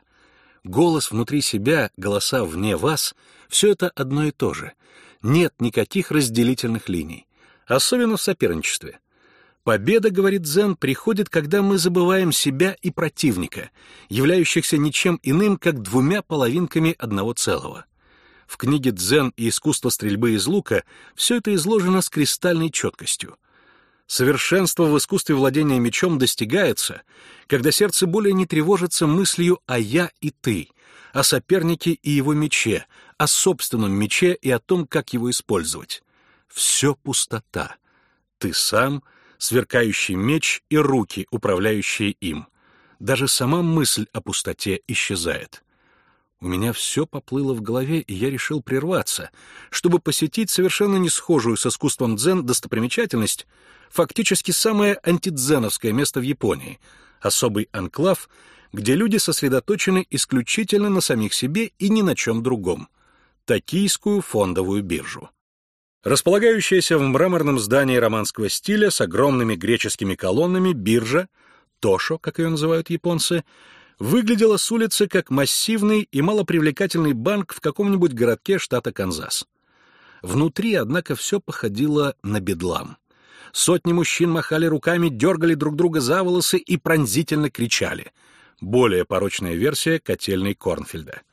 Голос внутри себя, голоса вне вас — все это одно и то же. Нет никаких разделительных линий, особенно в соперничестве. Победа, — говорит дзен, — приходит, когда мы забываем себя и противника, являющихся ничем иным, как двумя половинками одного целого». В книге «Дзен и искусство стрельбы из лука» все это изложено с кристальной четкостью. Совершенство в искусстве владения мечом достигается, когда сердце более не тревожится мыслью о «я» и «ты», о сопернике и его мече, о собственном мече и о том, как его использовать. Все пустота. Ты сам, сверкающий меч и руки, управляющие им. Даже сама мысль о пустоте исчезает. У меня все поплыло в голове, и я решил прерваться, чтобы посетить совершенно не схожую с искусством дзен достопримечательность, фактически самое антидзеновское место в Японии, особый анклав, где люди сосредоточены исключительно на самих себе и ни на чем другом — Токийскую фондовую биржу. Располагающаяся в мраморном здании романского стиля с огромными греческими колоннами биржа, Тошо, как ее называют японцы, выглядела с улицы как массивный и малопривлекательный банк в каком-нибудь городке штата Канзас. Внутри, однако, все походило на бедлам. Сотни мужчин махали руками, дергали друг друга за волосы и пронзительно кричали. Более порочная версия котельной Корнфельда.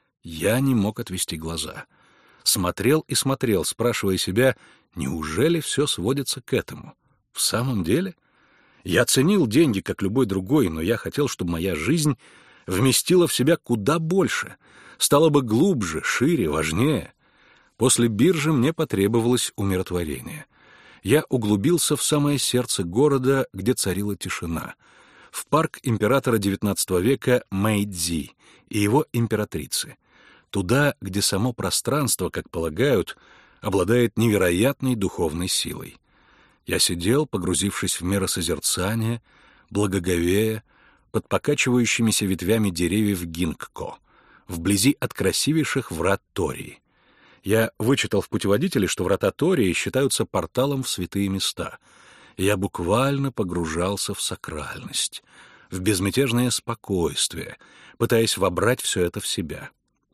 Я не мог отвести глаза. Смотрел и смотрел, спрашивая себя, неужели все сводится к этому? В самом деле? Я ценил деньги, как любой другой, но я хотел, чтобы моя жизнь вместила в себя куда больше, стала бы глубже, шире, важнее. После биржи мне потребовалось умиротворение. Я углубился в самое сердце города, где царила тишина, в парк императора XIX века Мэйдзи и его императрицы, туда, где само пространство, как полагают, обладает невероятной духовной силой. Я сидел, погрузившись в миросозерцание, благоговея, под покачивающимися ветвями деревьев гинкко, вблизи от красивейших врат Тории. Я вычитал в путеводителе, что врата Тории считаются порталом в святые места. Я буквально погружался в сакральность, в безмятежное спокойствие, пытаясь вобрать все это в себя.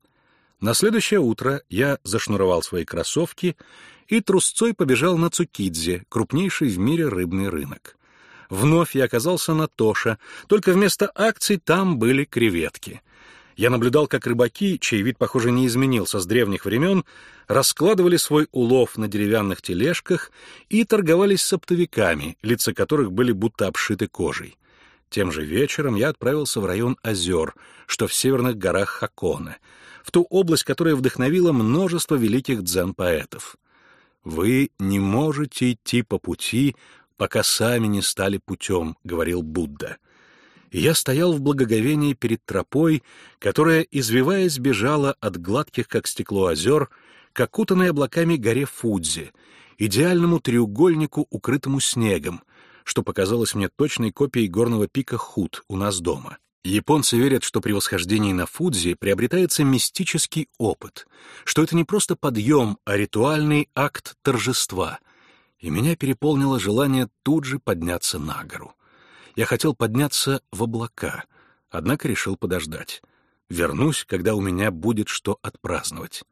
На следующее утро я зашнуровал свои кроссовки и трусцой побежал на Цукидзе, крупнейший в мире рыбный рынок. Вновь я оказался на Тошо, только вместо акций там были креветки. Я наблюдал, как рыбаки, чей вид, похоже, не изменился с древних времен, раскладывали свой улов на деревянных тележках и торговались с оптовиками, лица которых были будто обшиты кожей. Тем же вечером я отправился в район озер, что в северных горах Хаконе, в ту область, которая вдохновила множество великих дзен-поэтов. «Вы не можете идти по пути, пока сами не стали путем», — говорил Будда. И я стоял в благоговении перед тропой, которая, извиваясь, бежала от гладких, как стекло, озер к окутанной облаками горе Фудзи, идеальному треугольнику, укрытому снегом, что показалось мне точной копией горного пика Худ у нас дома. Японцы верят, что при восхождении на Фудзи приобретается мистический опыт, что это не просто подъем, а ритуальный акт торжества. И меня переполнило желание тут же подняться на гору. Я хотел подняться в облака, однако решил подождать. Вернусь, когда у меня будет что отпраздновать.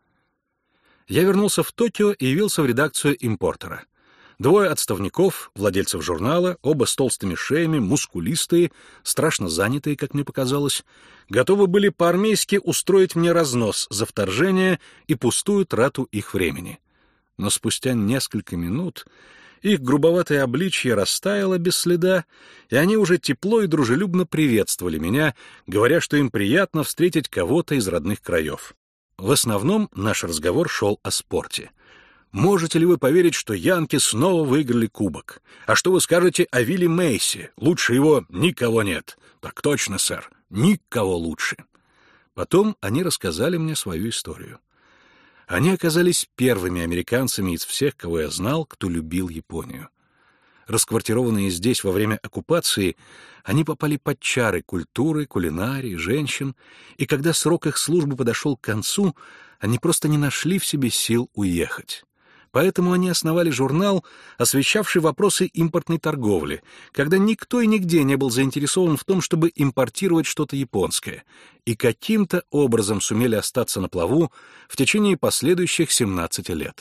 Я вернулся в Токио и явился в редакцию «Импортера». Двое отставников, владельцев журнала, оба с толстыми шеями, мускулистые, страшно занятые, как мне показалось, готовы были по-армейски устроить мне разнос за вторжение и пустую трату их времени. Но спустя несколько минут их грубоватое обличье растаяло без следа, и они уже тепло и дружелюбно приветствовали меня, говоря, что им приятно встретить кого-то из родных краев. В основном наш разговор шел о спорте. Можете ли вы поверить, что янки снова выиграли кубок? А что вы скажете о Вилли Мейси? Лучше его никого нет. Так точно, сэр, никого лучше. Потом они рассказали мне свою историю. Они оказались первыми американцами из всех, кого я знал, кто любил Японию. Расквартированные здесь во время оккупации, они попали под чары культуры, кулинарии, женщин, и когда срок их службы подошел к концу, они просто не нашли в себе сил уехать. Поэтому они основали журнал, освещавший вопросы импортной торговли, когда никто и нигде не был заинтересован в том, чтобы импортировать что-то японское, и каким-то образом сумели остаться на плаву в течение последующих 17 лет.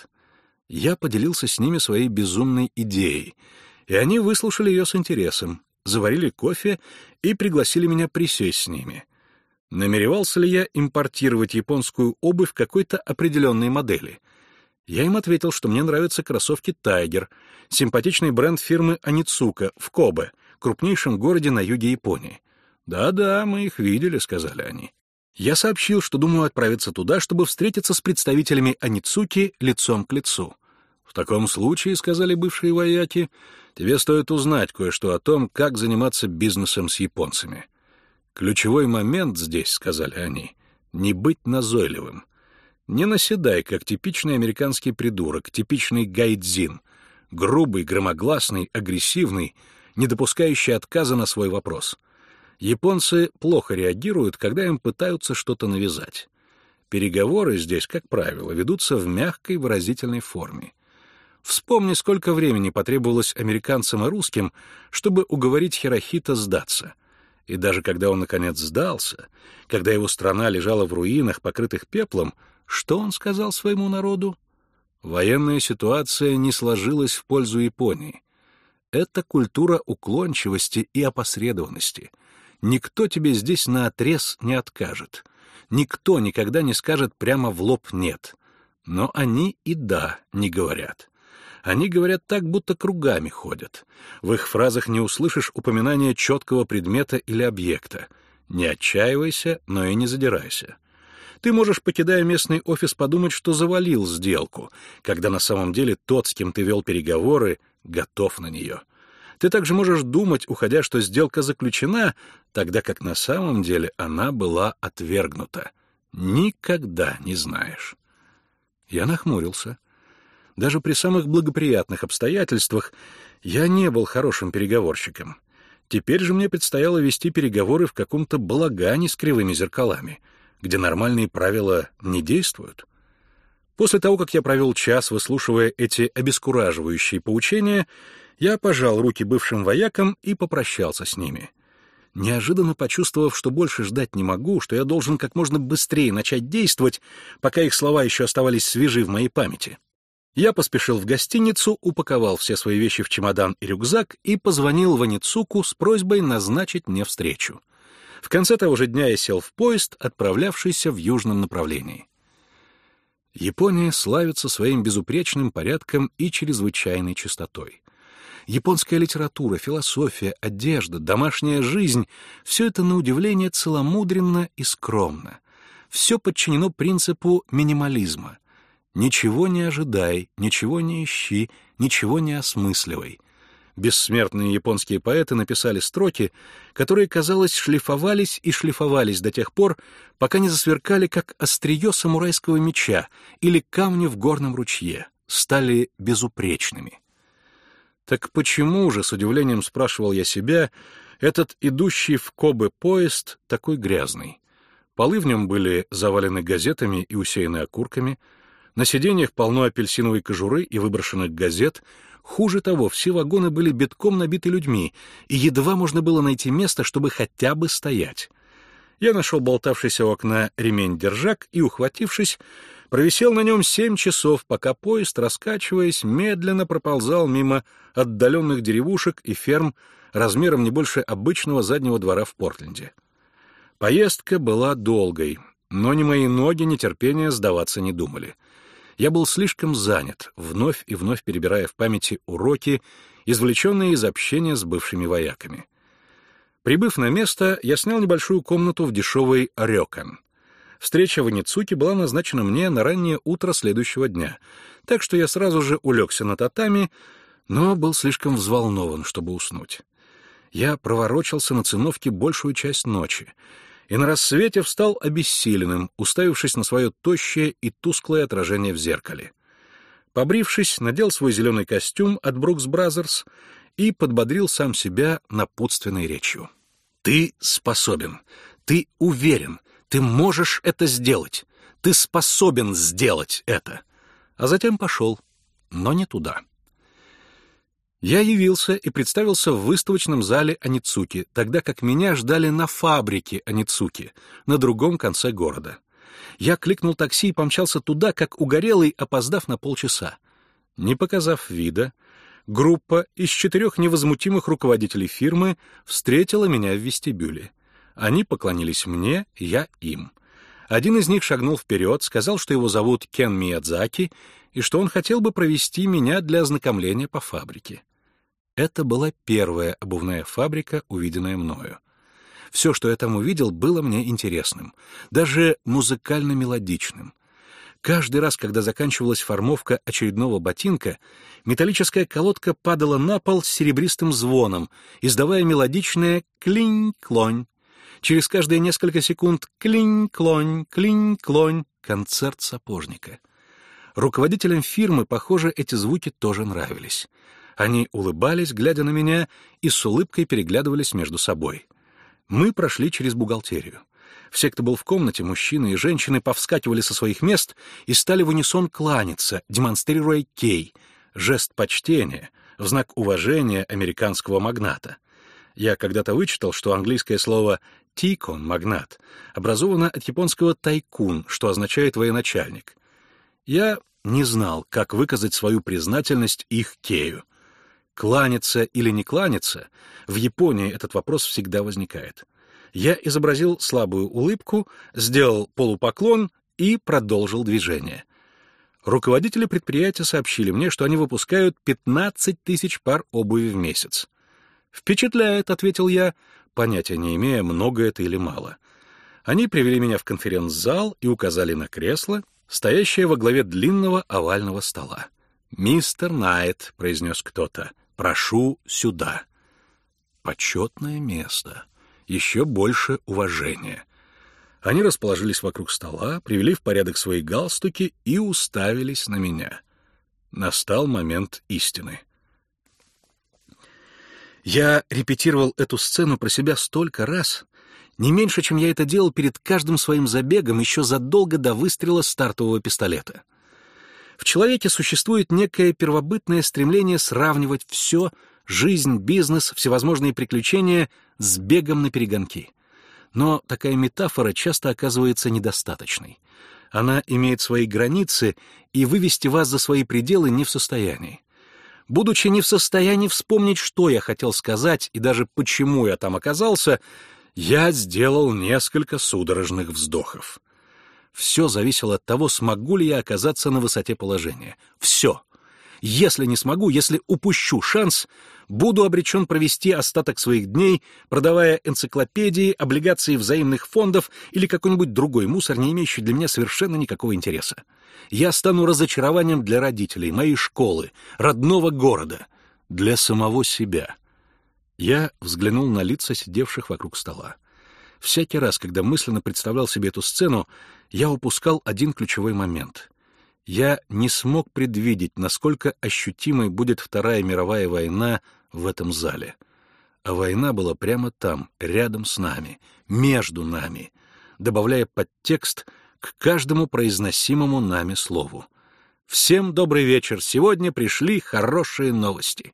Я поделился с ними своей безумной идеей, и они выслушали ее с интересом, заварили кофе и пригласили меня присесть с ними. Намеревался ли я импортировать японскую обувь какой-то определенной модели? Я им ответил, что мне нравятся кроссовки «Тайгер», симпатичный бренд фирмы «Онитсука» в Кобе, крупнейшем городе на юге Японии. «Да-да, мы их видели», — сказали они. Я сообщил, что думаю отправиться туда, чтобы встретиться с представителями «Онитсуки» лицом к лицу. «В таком случае», — сказали бывшие вояки, — «тебе стоит узнать кое-что о том, как заниматься бизнесом с японцами». «Ключевой момент здесь», — сказали они, — «не быть назойливым. Не наседай, как типичный американский придурок, типичный гайдзин, грубый, громогласный, агрессивный, не допускающий отказа на свой вопрос. Японцы плохо реагируют, когда им пытаются что-то навязать. Переговоры здесь, как правило, ведутся в мягкой выразительной форме. Вспомни, сколько времени потребовалось американцам и русским, чтобы уговорить Хирохито сдаться. И даже когда он, наконец, сдался, когда его страна лежала в руинах, покрытых пеплом, что он сказал своему народу? Военная ситуация не сложилась в пользу Японии. Это культура уклончивости и опосредованности. Никто тебе здесь наотрез не откажет. Никто никогда не скажет прямо в лоб «нет». Но они и «да» не говорят. Они говорят так, будто кругами ходят. В их фразах не услышишь упоминания четкого предмета или объекта. Не отчаивайся, но и не задирайся. Ты можешь, покидая местный офис, подумать, что завалил сделку, когда на самом деле тот, с кем ты вел переговоры, готов на нее. Ты также можешь думать, уходя, что сделка заключена, тогда как на самом деле она была отвергнута. Никогда не знаешь. Я нахмурился. Даже при самых благоприятных обстоятельствах я не был хорошим переговорщиком. Теперь же мне предстояло вести переговоры в каком-то балагане с кривыми зеркалами, где нормальные правила не действуют. После того, как я провел час, выслушивая эти обескураживающие поучения, я пожал руки бывшим воякам и попрощался с ними. Неожиданно почувствовав, что больше ждать не могу, что я должен как можно быстрее начать действовать, пока их слова еще оставались свежи в моей памяти, я поспешил в гостиницу, упаковал все свои вещи в чемодан и рюкзак и позвонил в Онитсуку с просьбой назначить мне встречу. В конце того же дня я сел в поезд, отправлявшийся в южном направлении. Япония славится своим безупречным порядком и чрезвычайной чистотой. Японская литература, философия, одежда, домашняя жизнь — все это, на удивление, целомудренно и скромно. Все подчинено принципу минимализма. Ничего не ожидай, ничего не ищи, ничего не осмысливай. Бессмертные японские поэты написали строки, которые, казалось, шлифовались и шлифовались до тех пор, пока не засверкали, как острие самурайского меча или камни в горном ручье, стали безупречными. Так почему же, с удивлением спрашивал я себя, этот идущий в Кобе поезд такой грязный? Полы в нем были завалены газетами и усеяны окурками, на сиденьях полно апельсиновой кожуры и выброшенных газет. Хуже того, все вагоны были битком набиты людьми, и едва можно было найти место, чтобы хотя бы стоять. Я нашел болтавшийся у окна ремень-держак и, ухватившись, провисел на нем 7 часов, пока поезд, раскачиваясь, медленно проползал мимо отдаленных деревушек и ферм размером не больше обычного заднего двора в Портленде. Поездка была долгой, но ни мои ноги, ни терпение сдаваться не думали. Я был слишком занят, вновь и вновь перебирая в памяти уроки, извлеченные из общения с бывшими вояками. Прибыв на место, я снял небольшую комнату в дешевой рёкан. Встреча в Онитсуке была назначена мне на раннее утро следующего дня, так что я сразу же улегся на татами, но был слишком взволнован, чтобы уснуть. Я проворочался на циновке большую часть ночи, и на рассвете встал обессиленным, уставившись на свое тощее и тусклое отражение в зеркале. Побрившись, надел свой зеленый костюм от Brooks Brothers и подбодрил сам себя напутственной речью. «Ты способен, ты уверен, ты можешь это сделать, ты способен сделать это». А затем пошел. но не туда. Я явился и представился в выставочном зале Аницуки, тогда как меня ждали на фабрике Аницуки, на другом конце города. Я кликнул такси и помчался туда, как угорелый, опоздав на полчаса. Не показав вида, группа из 4 невозмутимых руководителей фирмы встретила меня в вестибюле. Они поклонились мне, я им. Один из них шагнул вперед, сказал, что его зовут Кен Миядзаки, и что он хотел бы провести меня для ознакомления по фабрике. Это была первая обувная фабрика, увиденная мною. Все, что я там увидел, было мне интересным, даже музыкально-мелодичным. Каждый раз, когда заканчивалась формовка очередного ботинка, металлическая колодка падала на пол с серебристым звоном, издавая мелодичное «клинь-клонь». Через каждые несколько секунд «клинь-клонь, клинь-клонь» — концерт сапожника. Руководителям фирмы, похоже, эти звуки тоже нравились. Они улыбались, глядя на меня, и с улыбкой переглядывались между собой. Мы прошли через бухгалтерию. Все, кто был в комнате, мужчины и женщины, повскакивали со своих мест и стали в унисон кланяться, демонстрируя кей, жест почтения, в знак уважения американского магната. Я когда-то вычитал, что английское слово «тикон» — магнат, образовано от японского «тайкун», что означает «военачальник». Я не знал, как выказать свою признательность их кею. Кланяться или не кланяться, в Японии этот вопрос всегда возникает. Я изобразил слабую улыбку, сделал полупоклон и продолжил движение. Руководители предприятия сообщили мне, что они выпускают 15 тысяч пар обуви в месяц. «Впечатляет», — ответил я, понятия не имея, много это или мало. Они привели меня в конференц-зал и указали на кресло, стоящее во главе длинного овального стола. «Мистер Найт», — произнес кто-то, — «прошу сюда». Почетное место. Еще больше уважения. Они расположились вокруг стола, привели в порядок свои галстуки и уставились на меня. Настал момент истины. Я репетировал эту сцену про себя столько раз, не меньше, чем я это делал перед каждым своим забегом еще задолго до выстрела стартового пистолета. В человеке существует некое первобытное стремление сравнивать все — жизнь, бизнес, всевозможные приключения — с бегом на перегонки. Но такая метафора часто оказывается недостаточной. Она имеет свои границы, и вывести вас за свои пределы не в состоянии. Будучи не в состоянии вспомнить, что я хотел сказать, и даже почему я там оказался, я сделал несколько судорожных вздохов. Все зависело от того, смогу ли я оказаться на высоте положения. Все. Если не смогу, если упущу шанс, буду обречен провести остаток своих дней, продавая энциклопедии, облигации взаимных фондов или какой-нибудь другой мусор, не имеющий для меня совершенно никакого интереса. Я стану разочарованием для родителей, моей школы, родного города, для самого себя. Я взглянул на лица сидевших вокруг стола. Всякий раз, когда мысленно представлял себе эту сцену, я упускал один ключевой момент. Я не смог предвидеть, насколько ощутимой будет Вторая мировая война в этом зале. А война была прямо там, рядом с нами, между нами, добавляя подтекст к каждому произносимому нами слову. «Всем добрый вечер, сегодня пришли хорошие новости».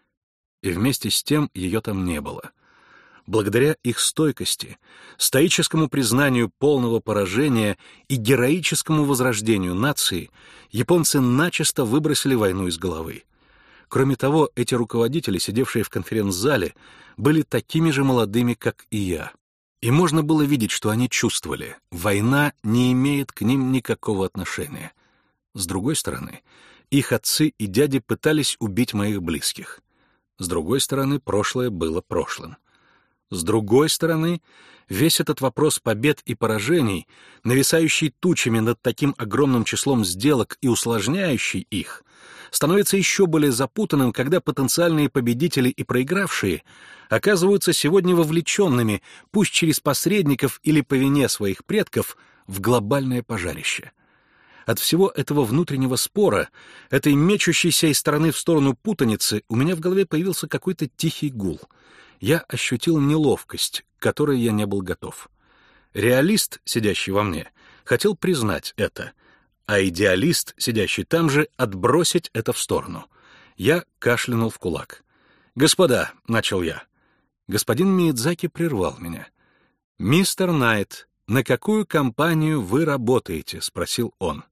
И вместе с тем ее там не было. Благодаря их стойкости, стоическому признанию полного поражения и героическому возрождению нации, японцы начисто выбросили войну из головы. Кроме того, эти руководители, сидевшие в конференц-зале, были такими же молодыми, как и я. И можно было видеть, что они чувствовали, война не имеет к ним никакого отношения. С другой стороны, их отцы и дяди пытались убить моих близких. С другой стороны, прошлое было прошлым. С другой стороны, весь этот вопрос побед и поражений, нависающий тучами над таким огромным числом сделок и усложняющий их, становится еще более запутанным, когда потенциальные победители и проигравшие оказываются сегодня вовлеченными, пусть через посредников или по вине своих предков, в глобальное пожарище. От всего этого внутреннего спора, этой мечущейся из стороны в сторону путаницы, у меня в голове появился какой-то тихий гул. Я ощутил неловкость, к которой я не был готов. Реалист, сидящий во мне, хотел признать это, а идеалист, сидящий там же, отбросить это в сторону. Я кашлянул в кулак. «Господа», — начал я. Господин Миядзаки прервал меня. «Мистер Найт, на какую компанию вы работаете?» — спросил он.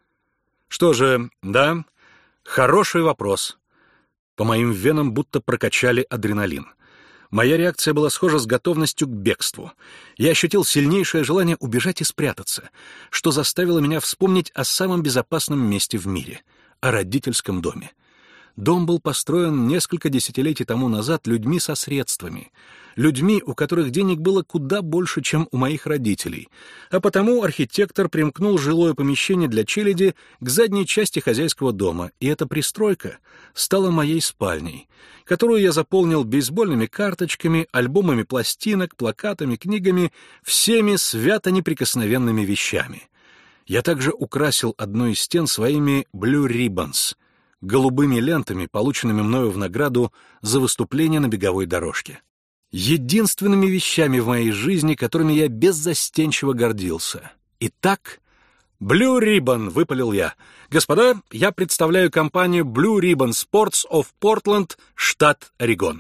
«Что же, да, хороший вопрос». По моим венам будто прокачали адреналин. Моя реакция была схожа с готовностью к бегству. Я ощутил сильнейшее желание убежать и спрятаться, что заставило меня вспомнить о самом безопасном месте в мире — о родительском доме. Дом был построен несколько десятилетий тому назад людьми со средствами, людьми, у которых денег было куда больше, чем у моих родителей, а потому архитектор примкнул жилое помещение для челяди к задней части хозяйского дома, и эта пристройка стала моей спальней, которую я заполнил бейсбольными карточками, альбомами пластинок, плакатами, книгами, всеми свято неприкосновенными вещами. Я также украсил одну из стен своими Blue Ribbons — голубыми лентами, полученными мною в награду за выступление на беговой дорожке. Единственными вещами в моей жизни, которыми я беззастенчиво гордился. Итак, Blue Ribbon, выпалил я. Господа, я представляю компанию Blue Ribbon Sports of Portland, штат Орегон.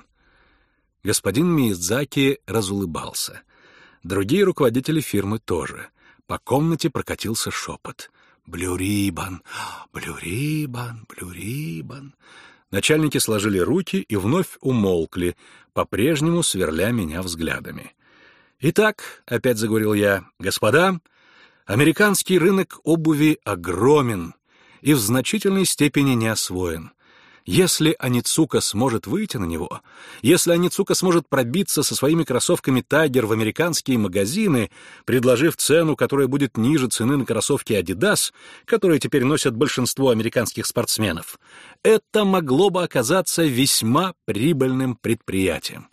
Господин Миядзаки разулыбался. Другие руководители фирмы тоже. По комнате прокатился шепот. «Блю Риббон, Блю Риббон, Блю Риббон». Начальники сложили руки и вновь умолкли, по-прежнему сверля меня взглядами. «Итак», — опять заговорил я, — «господа, американский рынок обуви огромен и в значительной степени не освоен. Если Оницука сможет выйти на него, если Оницука сможет пробиться со своими кроссовками «Тайгер» в американские магазины, предложив цену, которая будет ниже цены на кроссовки «Адидас», которые теперь носят большинство американских спортсменов, это могло бы оказаться весьма прибыльным предприятием.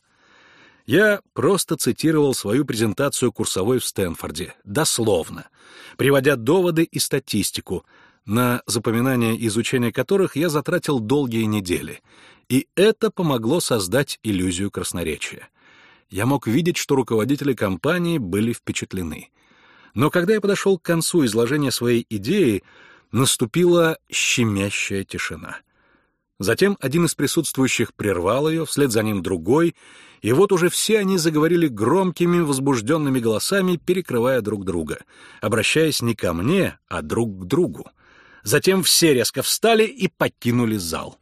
Я просто цитировал свою презентацию курсовой в Стэнфорде, дословно, приводя доводы и статистику, на запоминание и изучение которых я затратил долгие недели, и это помогло создать иллюзию красноречия. Я мог видеть, что руководители компании были впечатлены. Но когда я подошел к концу изложения своей идеи, наступила щемящая тишина. Затем один из присутствующих прервал ее, вслед за ним другой, и вот уже все они заговорили громкими, возбужденными голосами, перекрывая друг друга, обращаясь не ко мне, а друг к другу. Затем все резко встали и покинули зал.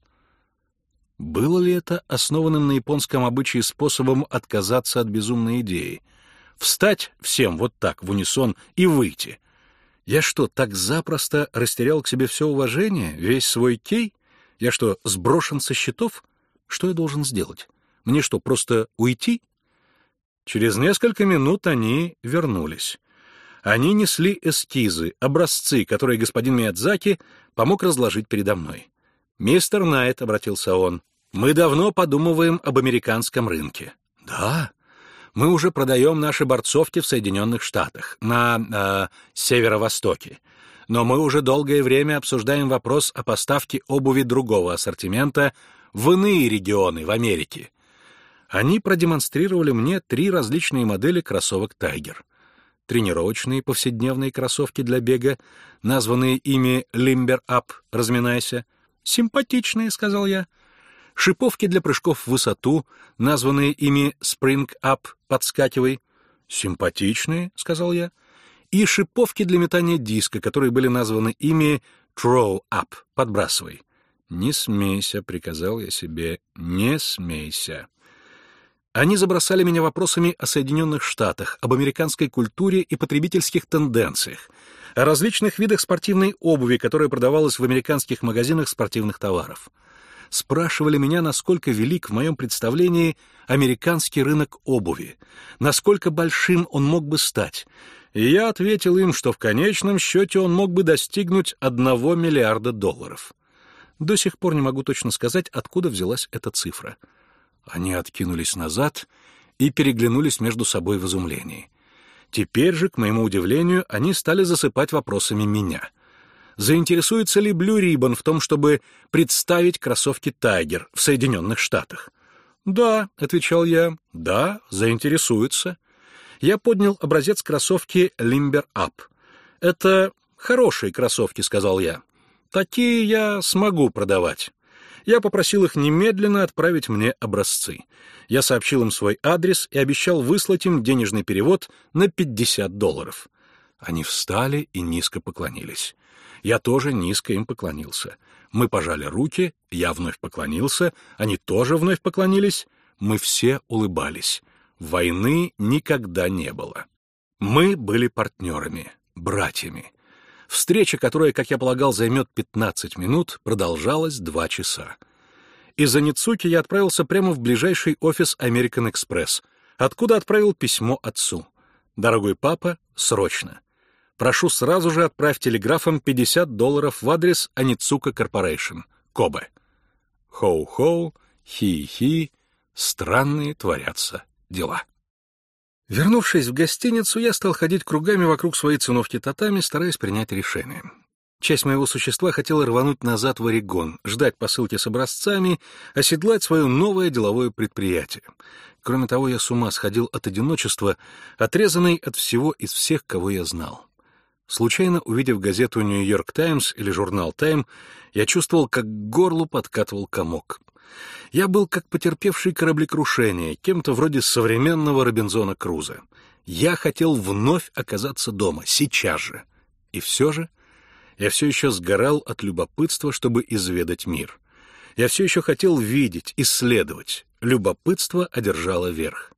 Было ли это основанным на японском обычае способом отказаться от безумной идеи? Встать всем вот так, в унисон, и выйти? Я что, так запросто растерял к себе все уважение, весь свой кей? Я что, сброшен со счетов? Что я должен сделать? Мне что, просто уйти? Через несколько минут они вернулись. Они несли эскизы, образцы, которые господин Миядзаки помог разложить передо мной. «Мистер Найт», — обратился он, — «мы давно подумываем об американском рынке». «Да, мы уже продаем наши борцовки в Соединенных Штатах, на северо-востоке. Но мы уже долгое время обсуждаем вопрос о поставке обуви другого ассортимента в иные регионы в Америке». Они продемонстрировали мне 3 различные модели кроссовок «Тайгер». Тренировочные повседневные кроссовки для бега, названные ими «Limber Up», разминайся. «Симпатичные», — сказал я. Шиповки для прыжков в высоту, названные ими «Spring Up», подскакивай. «Симпатичные», — сказал я. И шиповки для метания диска, которые были названы ими «Throw Up», подбрасывай. «Не смейся», — приказал я себе, — «не смейся». Они забросали меня вопросами о Соединенных Штатах, об американской культуре и потребительских тенденциях, о различных видах спортивной обуви, которая продавалась в американских магазинах спортивных товаров. Спрашивали меня, насколько велик в моем представлении американский рынок обуви, насколько большим он мог бы стать, и я ответил им, что в конечном счете он мог бы достигнуть $1 миллиарда. До сих пор не могу точно сказать, откуда взялась эта цифра. Они откинулись назад и переглянулись между собой в изумлении. Теперь же, к моему удивлению, они стали засыпать вопросами меня. Заинтересуется ли Blue Ribbon в том, чтобы представить кроссовки «Тайгер» в Соединенных Штатах? «Да», — отвечал я, — «да, заинтересуется». Я поднял образец кроссовки Limber Up. Это «Хорошие кроссовки», — сказал я. «Такие я смогу продавать». Я попросил их немедленно отправить мне образцы. Я сообщил им свой адрес и обещал выслать им денежный перевод на $50. Они встали и низко поклонились. Я тоже низко им поклонился. Мы пожали руки, я вновь поклонился, они тоже вновь поклонились. Мы все улыбались. Войны никогда не было. Мы были партнерами, братьями. Встреча, которая, как я полагал, займет 15 минут, продолжалась 2 часа. Из Аницуки я отправился прямо в ближайший офис American Express, откуда отправил письмо отцу. «Дорогой папа, срочно. Прошу, сразу же отправь телеграфом $50 в адрес Аницука Корпорейшн, Кобе». Хоу-хоу, хи-хи, странные творятся дела. Вернувшись в гостиницу, я стал ходить кругами вокруг своей циновки татами, стараясь принять решение. Часть моего существа хотела рвануть назад в Орегон, ждать посылки с образцами, оседлать свое новое деловое предприятие. Кроме того, я с ума сходил от одиночества, отрезанный от всего и всех, кого я знал. Случайно увидев газету «Нью-Йорк Таймс» или журнал «Тайм», я чувствовал, как к горлу подкатывал комок. Я был как потерпевший кораблекрушение, кем-то вроде современного Робинзона Круза. Я хотел вновь оказаться дома, сейчас же. И все же я все еще сгорал от любопытства, чтобы изведать мир. Я все еще хотел видеть, исследовать. Любопытство одержало верх.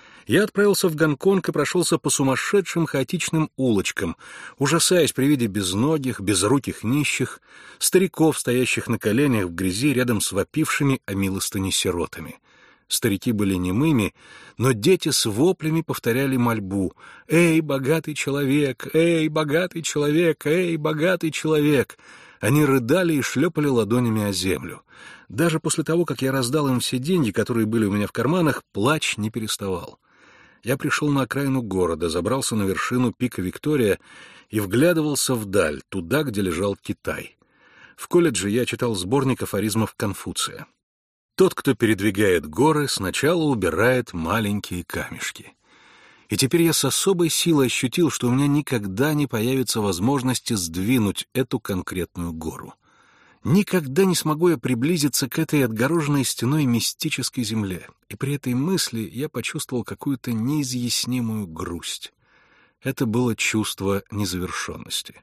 Я отправился в Гонконг и прошелся по сумасшедшим хаотичным улочкам, ужасаясь при виде безногих, безруких нищих, стариков, стоящих на коленях в грязи рядом с вопившими о милостыне сиротами. Старики были немыми, но дети с воплями повторяли мольбу: «Эй, богатый человек! Эй, богатый человек! Эй, богатый человек!» Они рыдали и шлепали ладонями о землю. Даже после того, как я раздал им все деньги, которые были у меня в карманах, плач не переставал. Я пришел на окраину города, забрался на вершину пика Виктория и вглядывался вдаль, туда, где лежал Китай. В колледже я читал сборник афоризмов Конфуция. Тот, кто передвигает горы, сначала убирает маленькие камешки. И теперь я с особой силой ощутил, что у меня никогда не появится возможности сдвинуть эту конкретную гору. Никогда не смогу я приблизиться к этой отгороженной стеной мистической земле, и при этой мысли я почувствовал какую-то неизъяснимую грусть. Это было чувство незавершенности.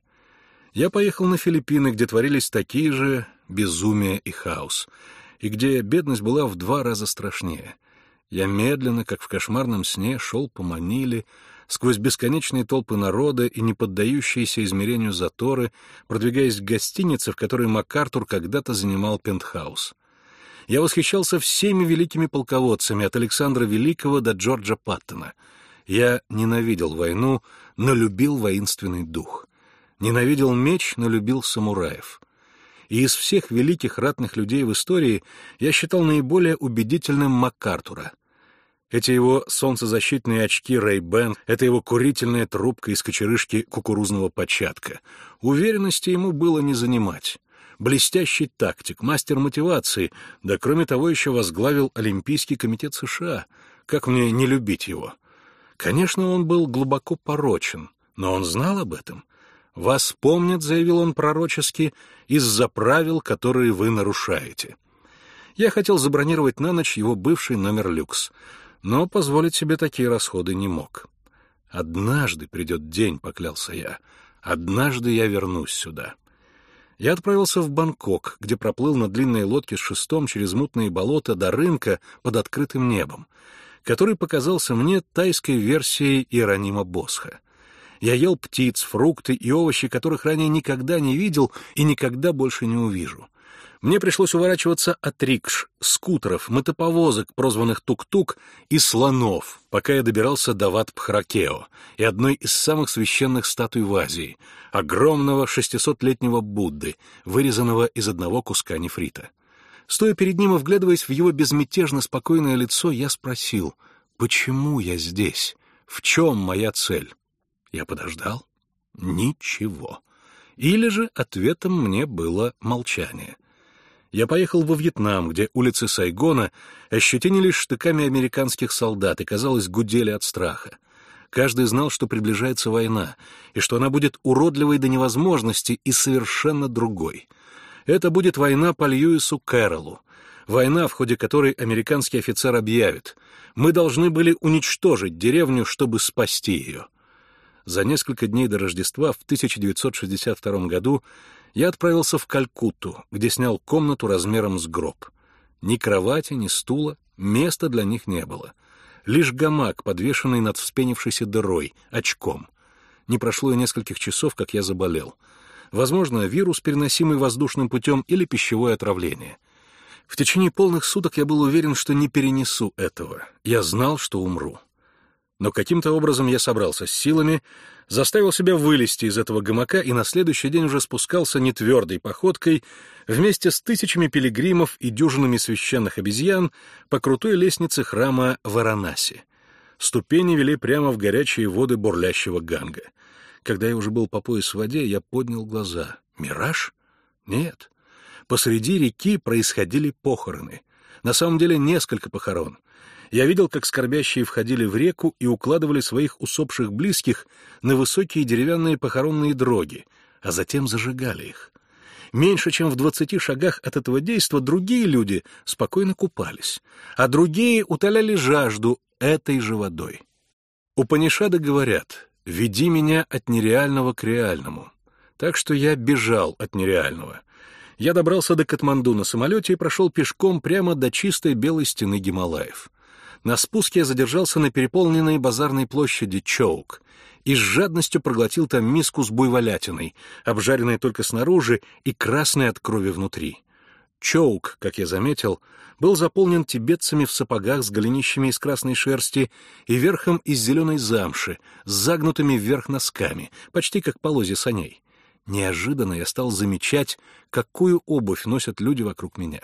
Я поехал на Филиппины, где творились такие же безумие и хаос, и где бедность была в 2 раза страшнее. Я медленно, как в кошмарном сне, шел по Маниле, сквозь бесконечные толпы народа и неподдающиеся измерению заторы, продвигаясь к гостинице, в которой МакАртур когда-то занимал пентхаус. Я восхищался всеми великими полководцами, от Александра Великого до Джорджа Паттона. Я ненавидел войну, но любил воинственный дух. Ненавидел меч, но любил самураев. И из всех великих ратных людей в истории я считал наиболее убедительным МакАртура. Эти его солнцезащитные очки Ray-Ban, это его курительная трубка из кочерышки кукурузного початка. Уверенности ему было не занимать. Блестящий тактик, мастер мотивации, да кроме того еще возглавил Олимпийский комитет США. Как мне не любить его? Конечно, он был глубоко порочен, но он знал об этом. «Вас помнят», — заявил он пророчески, — «из-за правил, которые вы нарушаете». Я хотел забронировать на ночь его бывший номер люкс, но позволить себе такие расходы не мог. «Однажды придет день», — поклялся я, — «однажды я вернусь сюда». Я отправился в Бангкок, где проплыл на длинной лодке с шестом через мутные болота до рынка под открытым небом, который показался мне тайской версией Иеронима Босха. Я ел птиц, фрукты и овощи, которых ранее никогда не видел и никогда больше не увижу. Мне пришлось уворачиваться от рикш, скутеров, мотоповозок, прозванных тук-тук, и слонов, пока я добирался до Ват-Пхаракео и одной из самых священных статуй в Азии — огромного 600-летнего Будды, вырезанного из одного куска нефрита. Стоя перед ним и вглядываясь в его безмятежно спокойное лицо, я спросил: «Почему я здесь? В чем моя цель?» Я подождал. Ничего. Или же ответом мне было молчание. Я поехал во Вьетнам, где улицы Сайгона ощетинились штыками американских солдат и, казалось, гудели от страха. Каждый знал, что приближается война, и что она будет уродливой до невозможности и совершенно другой. Это будет война по Льюису Кэрроллу, война, в ходе которой американский офицер объявит: «Мы должны были уничтожить деревню, чтобы спасти ее». За несколько дней до Рождества в 1962 году я отправился в Калькутту, где снял комнату размером с гроб. Ни кровати, ни стула, места для них не было. Лишь гамак, подвешенный над вспенившейся дырой, очком. Не прошло и нескольких часов, как я заболел. Возможно, вирус, переносимый воздушным путем, или пищевое отравление. В течение полных суток я был уверен, что не перенесу этого. Я знал, что умру. Но каким-то образом я собрался с силами, заставил себя вылезти из этого гамака и на следующий день уже спускался нетвердой походкой вместе с тысячами пилигримов и дюжинами священных обезьян по крутой лестнице храма Варанаси. Ступени вели прямо в горячие воды бурлящего Ганга. Когда я уже был по пояс в воде, я поднял глаза. Мираж? Нет. Посреди реки происходили похороны. На самом деле несколько похорон. Я видел, как скорбящие входили в реку и укладывали своих усопших близких на высокие деревянные похоронные дроги, а затем зажигали их. Меньше чем в 20 шагах от этого действа другие люди спокойно купались, а другие утоляли жажду этой же водой. Упанишады говорят: «Веди меня от нереального к реальному». Так что я бежал от нереального. Я добрался до Катманду на самолете и прошел пешком прямо до чистой белой стены Гималаев. На спуске я задержался на переполненной базарной площади Чоук и с жадностью проглотил там миску с буйволятиной, обжаренной только снаружи и красной от крови внутри. Чоук, как я заметил, был заполнен тибетцами в сапогах с голенищами из красной шерсти и верхом из зеленой замши, с загнутыми вверх носками, почти как полозья саней. Неожиданно я стал замечать, какую обувь носят люди вокруг меня.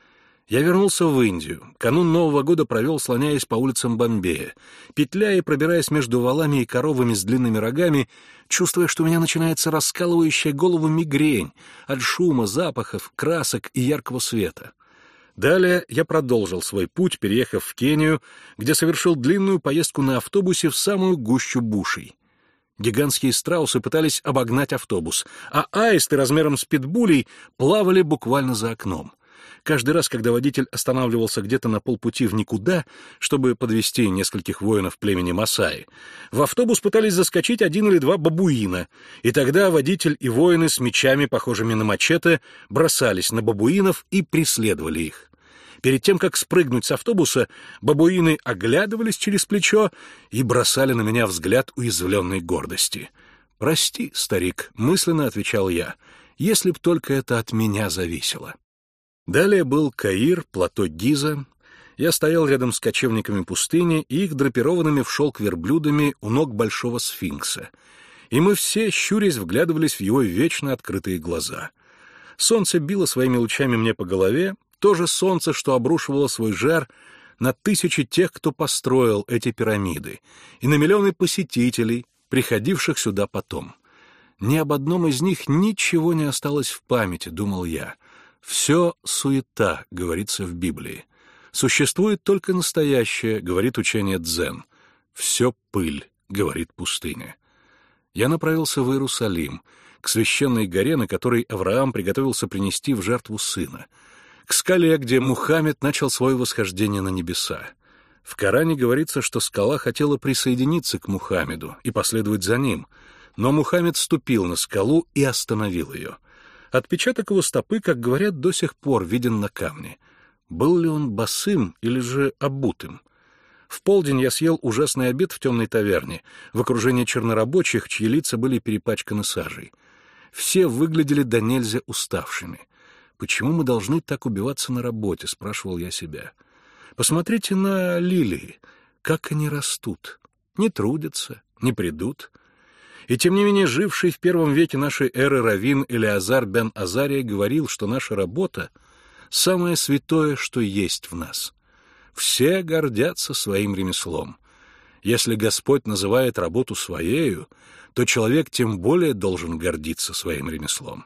Я вернулся в Индию. Канун Нового года провел, слоняясь по улицам Бомбея, петляя и пробираясь между валами и коровами с длинными рогами, чувствуя, что у меня начинается раскалывающая голову мигрень от шума, запахов, красок и яркого света. Далее я продолжил свой путь, переехав в Кению, где совершил длинную поездку на автобусе в самую гущу бушей. Гигантские страусы пытались обогнать автобус, а аисты размером с питбулей плавали буквально за окном. Каждый раз, когда водитель останавливался где-то на полпути в никуда, чтобы подвезти нескольких воинов племени Масаи, в автобус пытались заскочить 1 или 2 бабуина, и тогда водитель и воины с мечами, похожими на мачете, бросались на бабуинов и преследовали их. Перед тем, как спрыгнуть с автобуса, бабуины оглядывались через плечо и бросали на меня взгляд уязвленной гордости. «Прости, старик», — мысленно отвечал я, — «если б только это от меня зависело». Далее был Каир, плато Гиза. Я стоял рядом с кочевниками пустыни и их драпированными в шелк верблюдами у ног большого сфинкса. И мы все, щурясь, вглядывались в его вечно открытые глаза. Солнце било своими лучами мне по голове, то же солнце, что обрушивало свой жар на тысячи тех, кто построил эти пирамиды, и на миллионы посетителей, приходивших сюда потом. Ни об одном из них ничего не осталось в памяти, думал я. «Все суета», — говорится в Библии. «Существует только настоящее», — говорит учение дзен. «Все пыль», — говорит пустыня. Я направился в Иерусалим, к священной горе, на которой Авраам приготовился принести в жертву сына, к скале, где Мухаммед начал свое восхождение на небеса. В Коране говорится, что скала хотела присоединиться к Мухаммеду и последовать за ним, но Мухаммед ступил на скалу и остановил ее. Отпечаток его стопы, как говорят, до сих пор виден на камне. Был ли он босым или же обутым? В полдень я съел ужасный обед в темной таверне, в окружении чернорабочих, чьи лица были перепачканы сажей. Все выглядели до нельзя уставшими. «Почему мы должны так убиваться на работе?» — спрашивал я себя. «Посмотрите на лилии. Как они растут. Не трудятся, не придут». И тем не менее, живший в 1 веке нашей эры раввин Элеазар бен Азария говорил, что наша работа — самое святое, что есть в нас. Все гордятся своим ремеслом. Если Господь называет работу своею, то человек тем более должен гордиться своим ремеслом.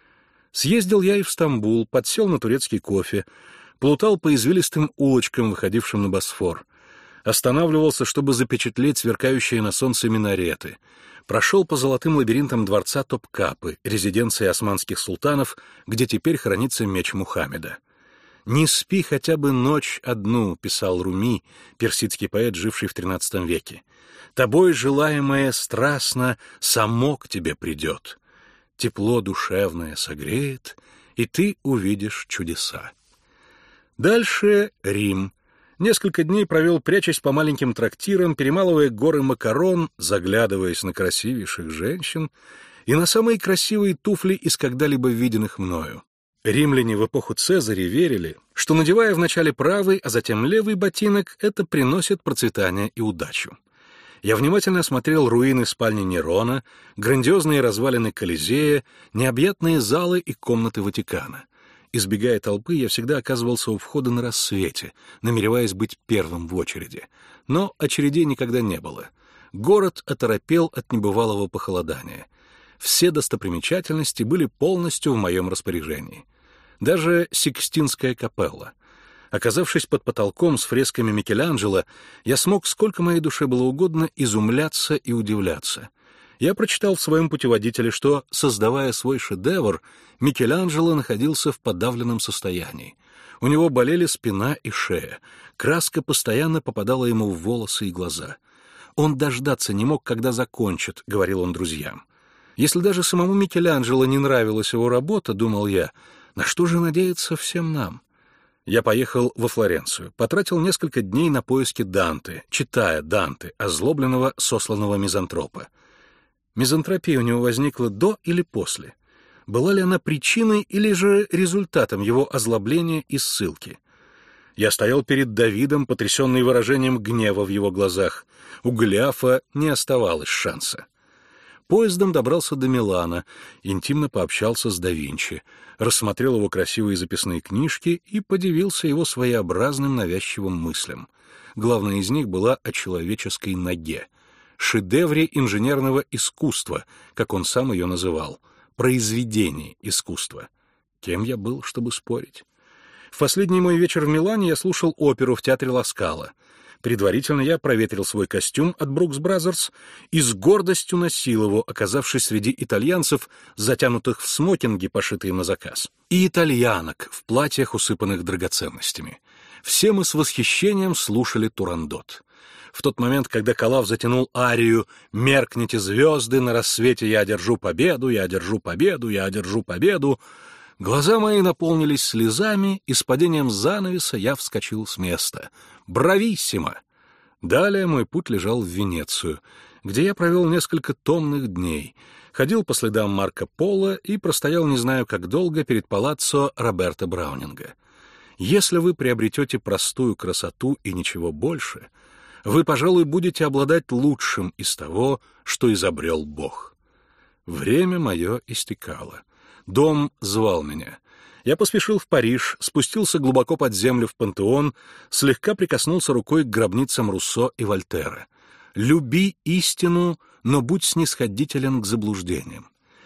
Съездил я и в Стамбул, подсел на турецкий кофе, плутал по извилистым улочкам, выходившим на Босфор. останавливался, чтобы запечатлеть сверкающие на солнце минареты, прошел по золотым лабиринтам дворца Топкапы, резиденции османских султанов, где теперь хранится меч Мухаммеда. «Не спи хотя бы ночь одну», — писал Руми, персидский поэт, живший в XIII веке. «Тобой желаемое страстно само к тебе придет. Тепло душевное согреет, и ты увидишь чудеса». Дальше Рим. Несколько дней провел, прячась по маленьким трактирам, перемалывая горы макарон, заглядываясь на красивейших женщин и на самые красивые туфли из когда-либо виденных мною. Римляне в эпоху Цезаря верили, что, надевая вначале правый, а затем левый ботинок, это приносит процветание и удачу. Я внимательно осмотрел руины спальни Нерона, грандиозные развалины Колизея, необъятные залы и комнаты Ватикана. Избегая толпы, я всегда оказывался у входа на рассвете, намереваясь быть первым в очереди. Но очередей никогда не было. Город оторопел от небывалого похолодания. Все достопримечательности были полностью в моем распоряжении. Даже Сикстинская капелла. Оказавшись под потолком с фресками Микеланджело, я смог, сколько моей душе было угодно, изумляться и удивляться. Я прочитал в своем путеводителе, что, создавая свой шедевр, Микеланджело находился в подавленном состоянии. У него болели спина и шея, краска постоянно попадала ему в волосы и глаза. «Он дождаться не мог, когда закончит», — говорил он друзьям. Если даже самому Микеланджело не нравилась его работа, думал я, на что же надеяться всем нам? Я поехал во Флоренцию, потратил несколько дней на поиски Данте, читая Данте, озлобленного сосланного мизантропа. Мизантропия у него возникла до или после? Была ли она причиной или же результатом его озлобления и ссылки? Я стоял перед Давидом, потрясенный выражением гнева в его глазах. У Голиафа не оставалось шанса. Поездом добрался до Милана, интимно пообщался с да Винчи, рассмотрел его красивые записные книжки и подивился его своеобразным навязчивым мыслям. Главная из них была о человеческой ноге, шедевре инженерного искусства, как он сам ее называл, произведении искусства. Кем я был, чтобы спорить? В последний мой вечер в Милане я слушал оперу в театре Ла Скала. Предварительно я проветрил свой костюм от Брукс Бразерс и с гордостью носил его, оказавшись среди итальянцев, затянутых в смокинги, пошитые на заказ, и итальянок в платьях, усыпанных драгоценностями. Все мы с восхищением слушали Турандот. В тот момент, когда Калав затянул арию «Меркните звезды, на рассвете я одержу победу, я одержу победу, я одержу победу», глаза мои наполнились слезами, и с падением занавеса я вскочил с места. «Брависсимо!» Далее мой путь лежал в Венецию, где я провел несколько томных дней, ходил по следам Марко Поло и простоял не знаю как долго перед палаццо Роберто Браунинга. Если вы приобретете простую красоту и ничего больше, вы, пожалуй, будете обладать лучшим из того, что изобрел Бог. Время мое истекало. Дом звал меня. Я поспешил в Париж, спустился глубоко под землю в Пантеон, слегка прикоснулся рукой к гробницам Руссо и Вольтера. «Люби истину, но будь снисходителен к заблуждениям».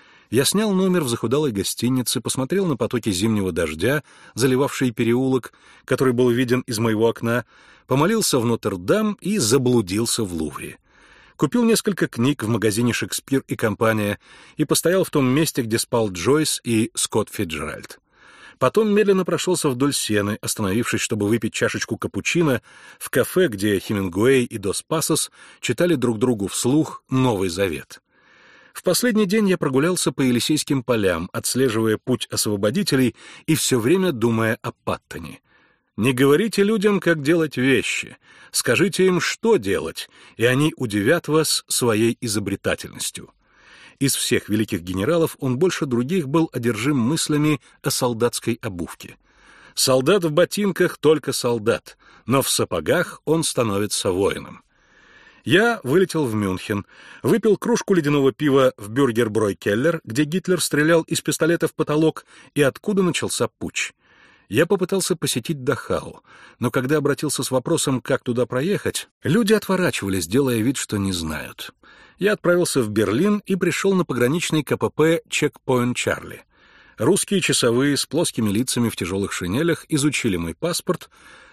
Я снял номер в захудалой гостинице, посмотрел на потоки зимнего дождя, заливавшие переулок, который был виден из моего окна, помолился в Нотр-Дам и заблудился в Лувре. Купил несколько книг в магазине «Шекспир и компания» и постоял в том месте, где спал Джойс и Скотт Фицджеральд. Потом медленно прошелся вдоль Сены, остановившись, чтобы выпить чашечку капучино в кафе, где Хемингуэй и Дос Пасос читали друг другу вслух «Новый Завет». В последний день я прогулялся по Елисейским полям, отслеживая путь освободителей и все время думая о Паттоне. Не говорите людям, как делать вещи, скажите им, что делать, и они удивят вас своей изобретательностью. Из всех великих генералов он больше других был одержим мыслями о солдатской обувке. Солдат в ботинках только солдат, но в сапогах он становится воином. Я вылетел в Мюнхен, выпил кружку ледяного пива в Бюргерброй Келлер, где Гитлер стрелял из пистолета в потолок, и откуда начался путч. Я попытался посетить Дахау, но когда обратился с вопросом, как туда проехать, люди отворачивались, делая вид, что не знают. Я отправился в Берлин и пришел на пограничный КПП «Чекпоинт Чарли». Русские часовые с плоскими лицами в тяжелых шинелях изучили мой паспорт,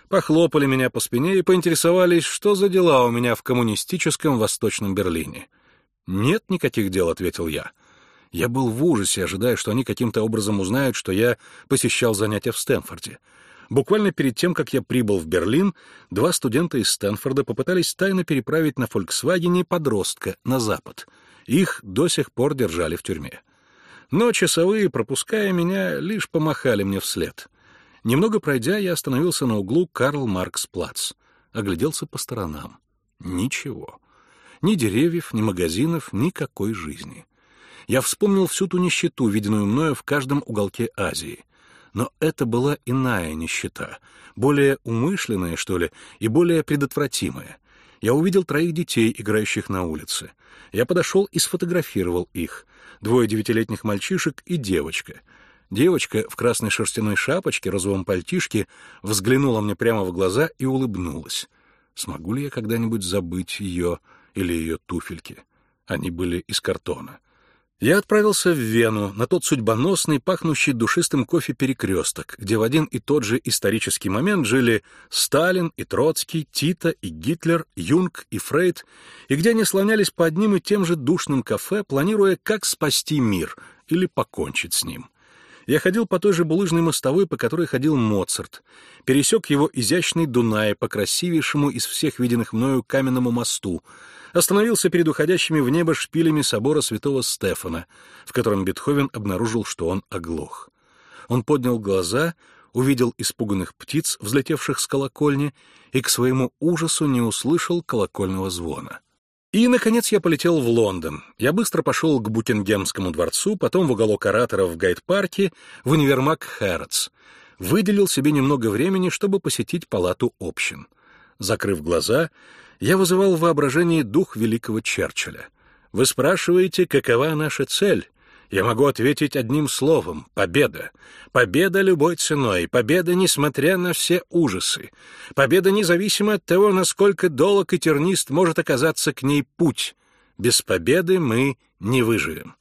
Похлопали меня по спине и поинтересовались, что за дела у меня в коммунистическом Восточном Берлине. «Нет никаких дел», — ответил я. Я был в ужасе, ожидая, что они каким-то образом узнают, что я посещал занятия в Стэнфорде. Буквально перед тем, как я прибыл в Берлин, 2 студента из Стэнфорда попытались тайно переправить на «Фольксвагене» подростка на запад. Их до сих пор держали в тюрьме. Но часовые, пропуская меня, лишь помахали мне вслед. Немного пройдя, я остановился на углу Карл-Маркс-плац. Огляделся по сторонам. Ничего. Ни деревьев, ни магазинов, никакой жизни. Я вспомнил всю ту нищету, виденную мною в каждом уголке Азии. Но это была иная нищета, более умышленная, что ли, и более предотвратимая. Я увидел 3 детей, играющих на улице. Я подошел и сфотографировал их. 2 9-летних мальчишек и девочка. Девочка в красной шерстяной шапочке, розовом пальтишке взглянула мне прямо в глаза и улыбнулась. Смогу ли я когда-нибудь забыть ее или ее туфельки? Они были из картона. Я отправился в Вену, на тот судьбоносный, пахнущий душистым кофе перекресток, где в один и тот же исторический момент жили Сталин и Троцкий, Тито и Гитлер, Юнг и Фрейд, и где они слонялись по одним и тем же душным кафе, планируя, как спасти мир или покончить с ним. Я ходил по той же булыжной мостовой, по которой ходил Моцарт, пересек его изящный Дунай по красивейшему из всех виденных мною каменному мосту, остановился перед уходящими в небо шпилями собора святого Стефана, в котором Бетховен обнаружил, что он оглох. Он поднял глаза, увидел испуганных птиц, взлетевших с колокольни, и к своему ужасу не услышал колокольного звона. И, наконец, я полетел в Лондон. Я быстро пошел к Букингемскому дворцу, потом в уголок ораторов в Гайд-парке, в универмаг Хэрротс. Выделил себе немного времени, чтобы посетить палату общин. Закрыв глаза, я вызывал в воображении дух великого Черчилля. Вы спрашиваете, какова наша цель? Я могу ответить одним словом — победа. Победа любой ценой, победа несмотря на все ужасы. Победа независимо от того, насколько долг и тернист может оказаться к ней путь. Без победы мы не выживем.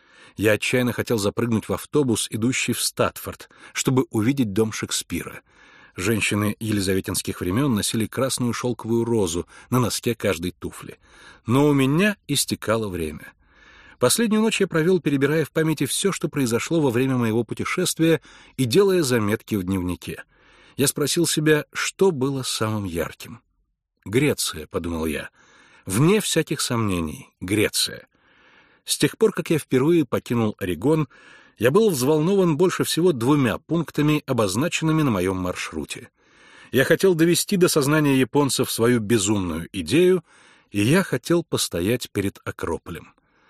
Я отчаянно хотел запрыгнуть в автобус, идущий в Статфорд, чтобы увидеть дом Шекспира. Женщины елизаветинских времен носили красную шелковую розу на носке каждой туфли. Но у меня истекало время. Последнюю ночь я провел, перебирая в памяти все, что произошло во время моего путешествия, и делая заметки в дневнике. Я спросил себя, что было самым ярким. «Греция», — подумал я. Вне всяких сомнений, Греция. С тех пор, как я впервые покинул Орегон, я был взволнован больше всего 2 пунктами, обозначенными на моем маршруте. Я хотел довести до сознания японцев свою безумную идею, и я хотел постоять перед Акрополем.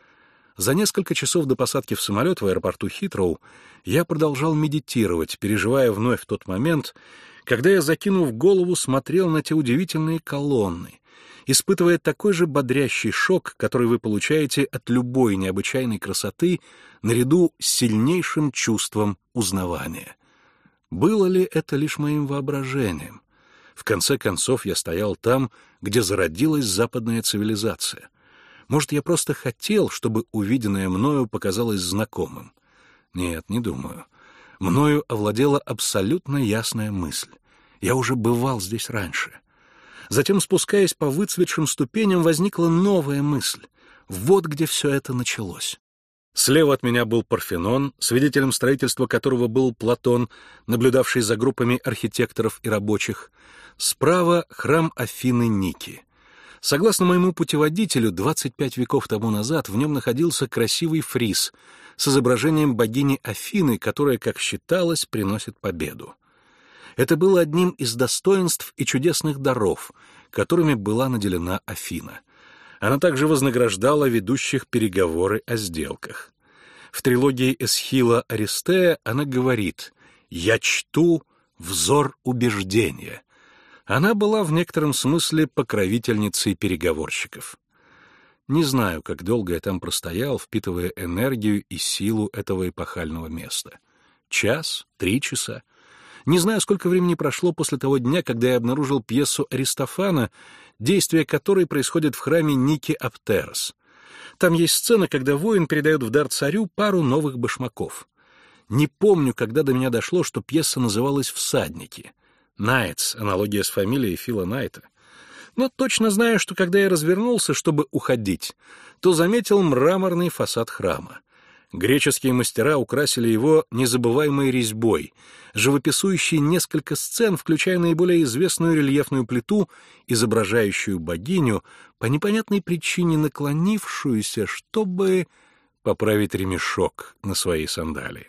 За несколько часов до посадки в самолет в аэропорту Хитроу я продолжал медитировать, переживая вновь тот момент, когда я, закинув голову, смотрел на те удивительные колонны, испытывая такой же бодрящий шок, который вы получаете от любой необычайной красоты, наряду с сильнейшим чувством узнавания. Было ли это лишь моим воображением? В конце концов, я стоял там, где зародилась западная цивилизация. Может, я просто хотел, чтобы увиденное мною показалось знакомым? Нет, не думаю. Мною овладела абсолютно ясная мысль. Я уже бывал здесь раньше. Затем, спускаясь по выцветшим ступеням, возникла новая мысль. Вот где все это началось. Слева от меня был Парфенон, свидетелем строительства которого был Платон, наблюдавший за группами архитекторов и рабочих. Справа — храм Афины Ники. Согласно моему путеводителю, 25 веков тому назад в нем находился красивый фриз с изображением богини Афины, которая, как считалось, приносит победу. Это было одним из достоинств и чудесных даров, которыми была наделена Афина. Она также вознаграждала ведущих переговоры о сделках. В трилогии Эсхила Аристея она говорит «Я чту взор убеждения». Она была в некотором смысле покровительницей переговорщиков. Не знаю, как долго я там простоял, впитывая энергию и силу этого эпохального места. 1, 3 часа. Не знаю, сколько времени прошло после того дня, когда я обнаружил пьесу Аристофана, действие которой происходит в храме Ники Аптерос. Там есть сцена, когда воин передает в дар царю пару новых башмаков. Не помню, когда до меня дошло, что пьеса называлась «Всадники». Найтс — аналогия с фамилией Фила Найта. Но точно знаю, что когда я развернулся, чтобы уходить, то заметил мраморный фасад храма. Греческие мастера украсили его незабываемой резьбой, живописующей несколько сцен, включая наиболее известную рельефную плиту, изображающую богиню, по непонятной причине наклонившуюся, чтобы поправить ремешок на своей сандалии.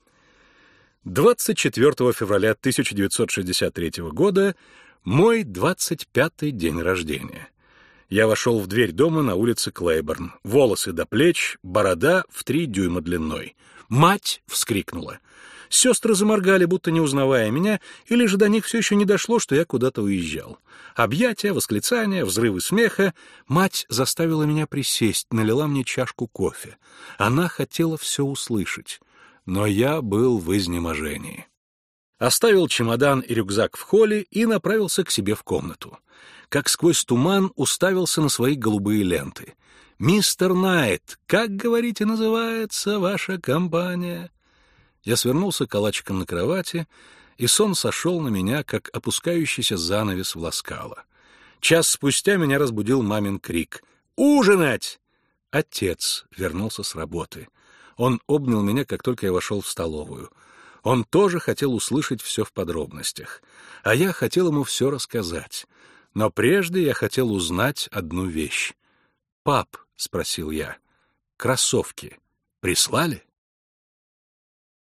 24 февраля 1963 года мой 25-й день рождения. Я вошел в дверь дома на улице Клейборн. Волосы до плеч, борода в 3 дюйма длиной. «Мать!» — вскрикнула. Сестры заморгали, будто не узнавая меня, или же до них все еще не дошло, что я куда-то уезжал. Объятия, восклицания, взрывы смеха. Мать заставила меня присесть, налила мне чашку кофе. Она хотела все услышать, но я был в изнеможении. Оставил чемодан и рюкзак в холле и направился к себе в комнату. Как сквозь туман уставился на свои голубые ленты. «Мистер Найт, как, говорите, называется ваша компания?» Я свернулся калачиком на кровати, и сон сошел на меня, как опускающийся занавес в ласкало. Час спустя меня разбудил мамин крик: «Ужинать!» Отец вернулся с работы. Он обнял меня, как только я вошел в столовую. Он тоже хотел услышать все в подробностях, а я хотел ему все рассказать. Но прежде я хотел узнать одну вещь. «Пап», — спросил я, — «кроссовки прислали?»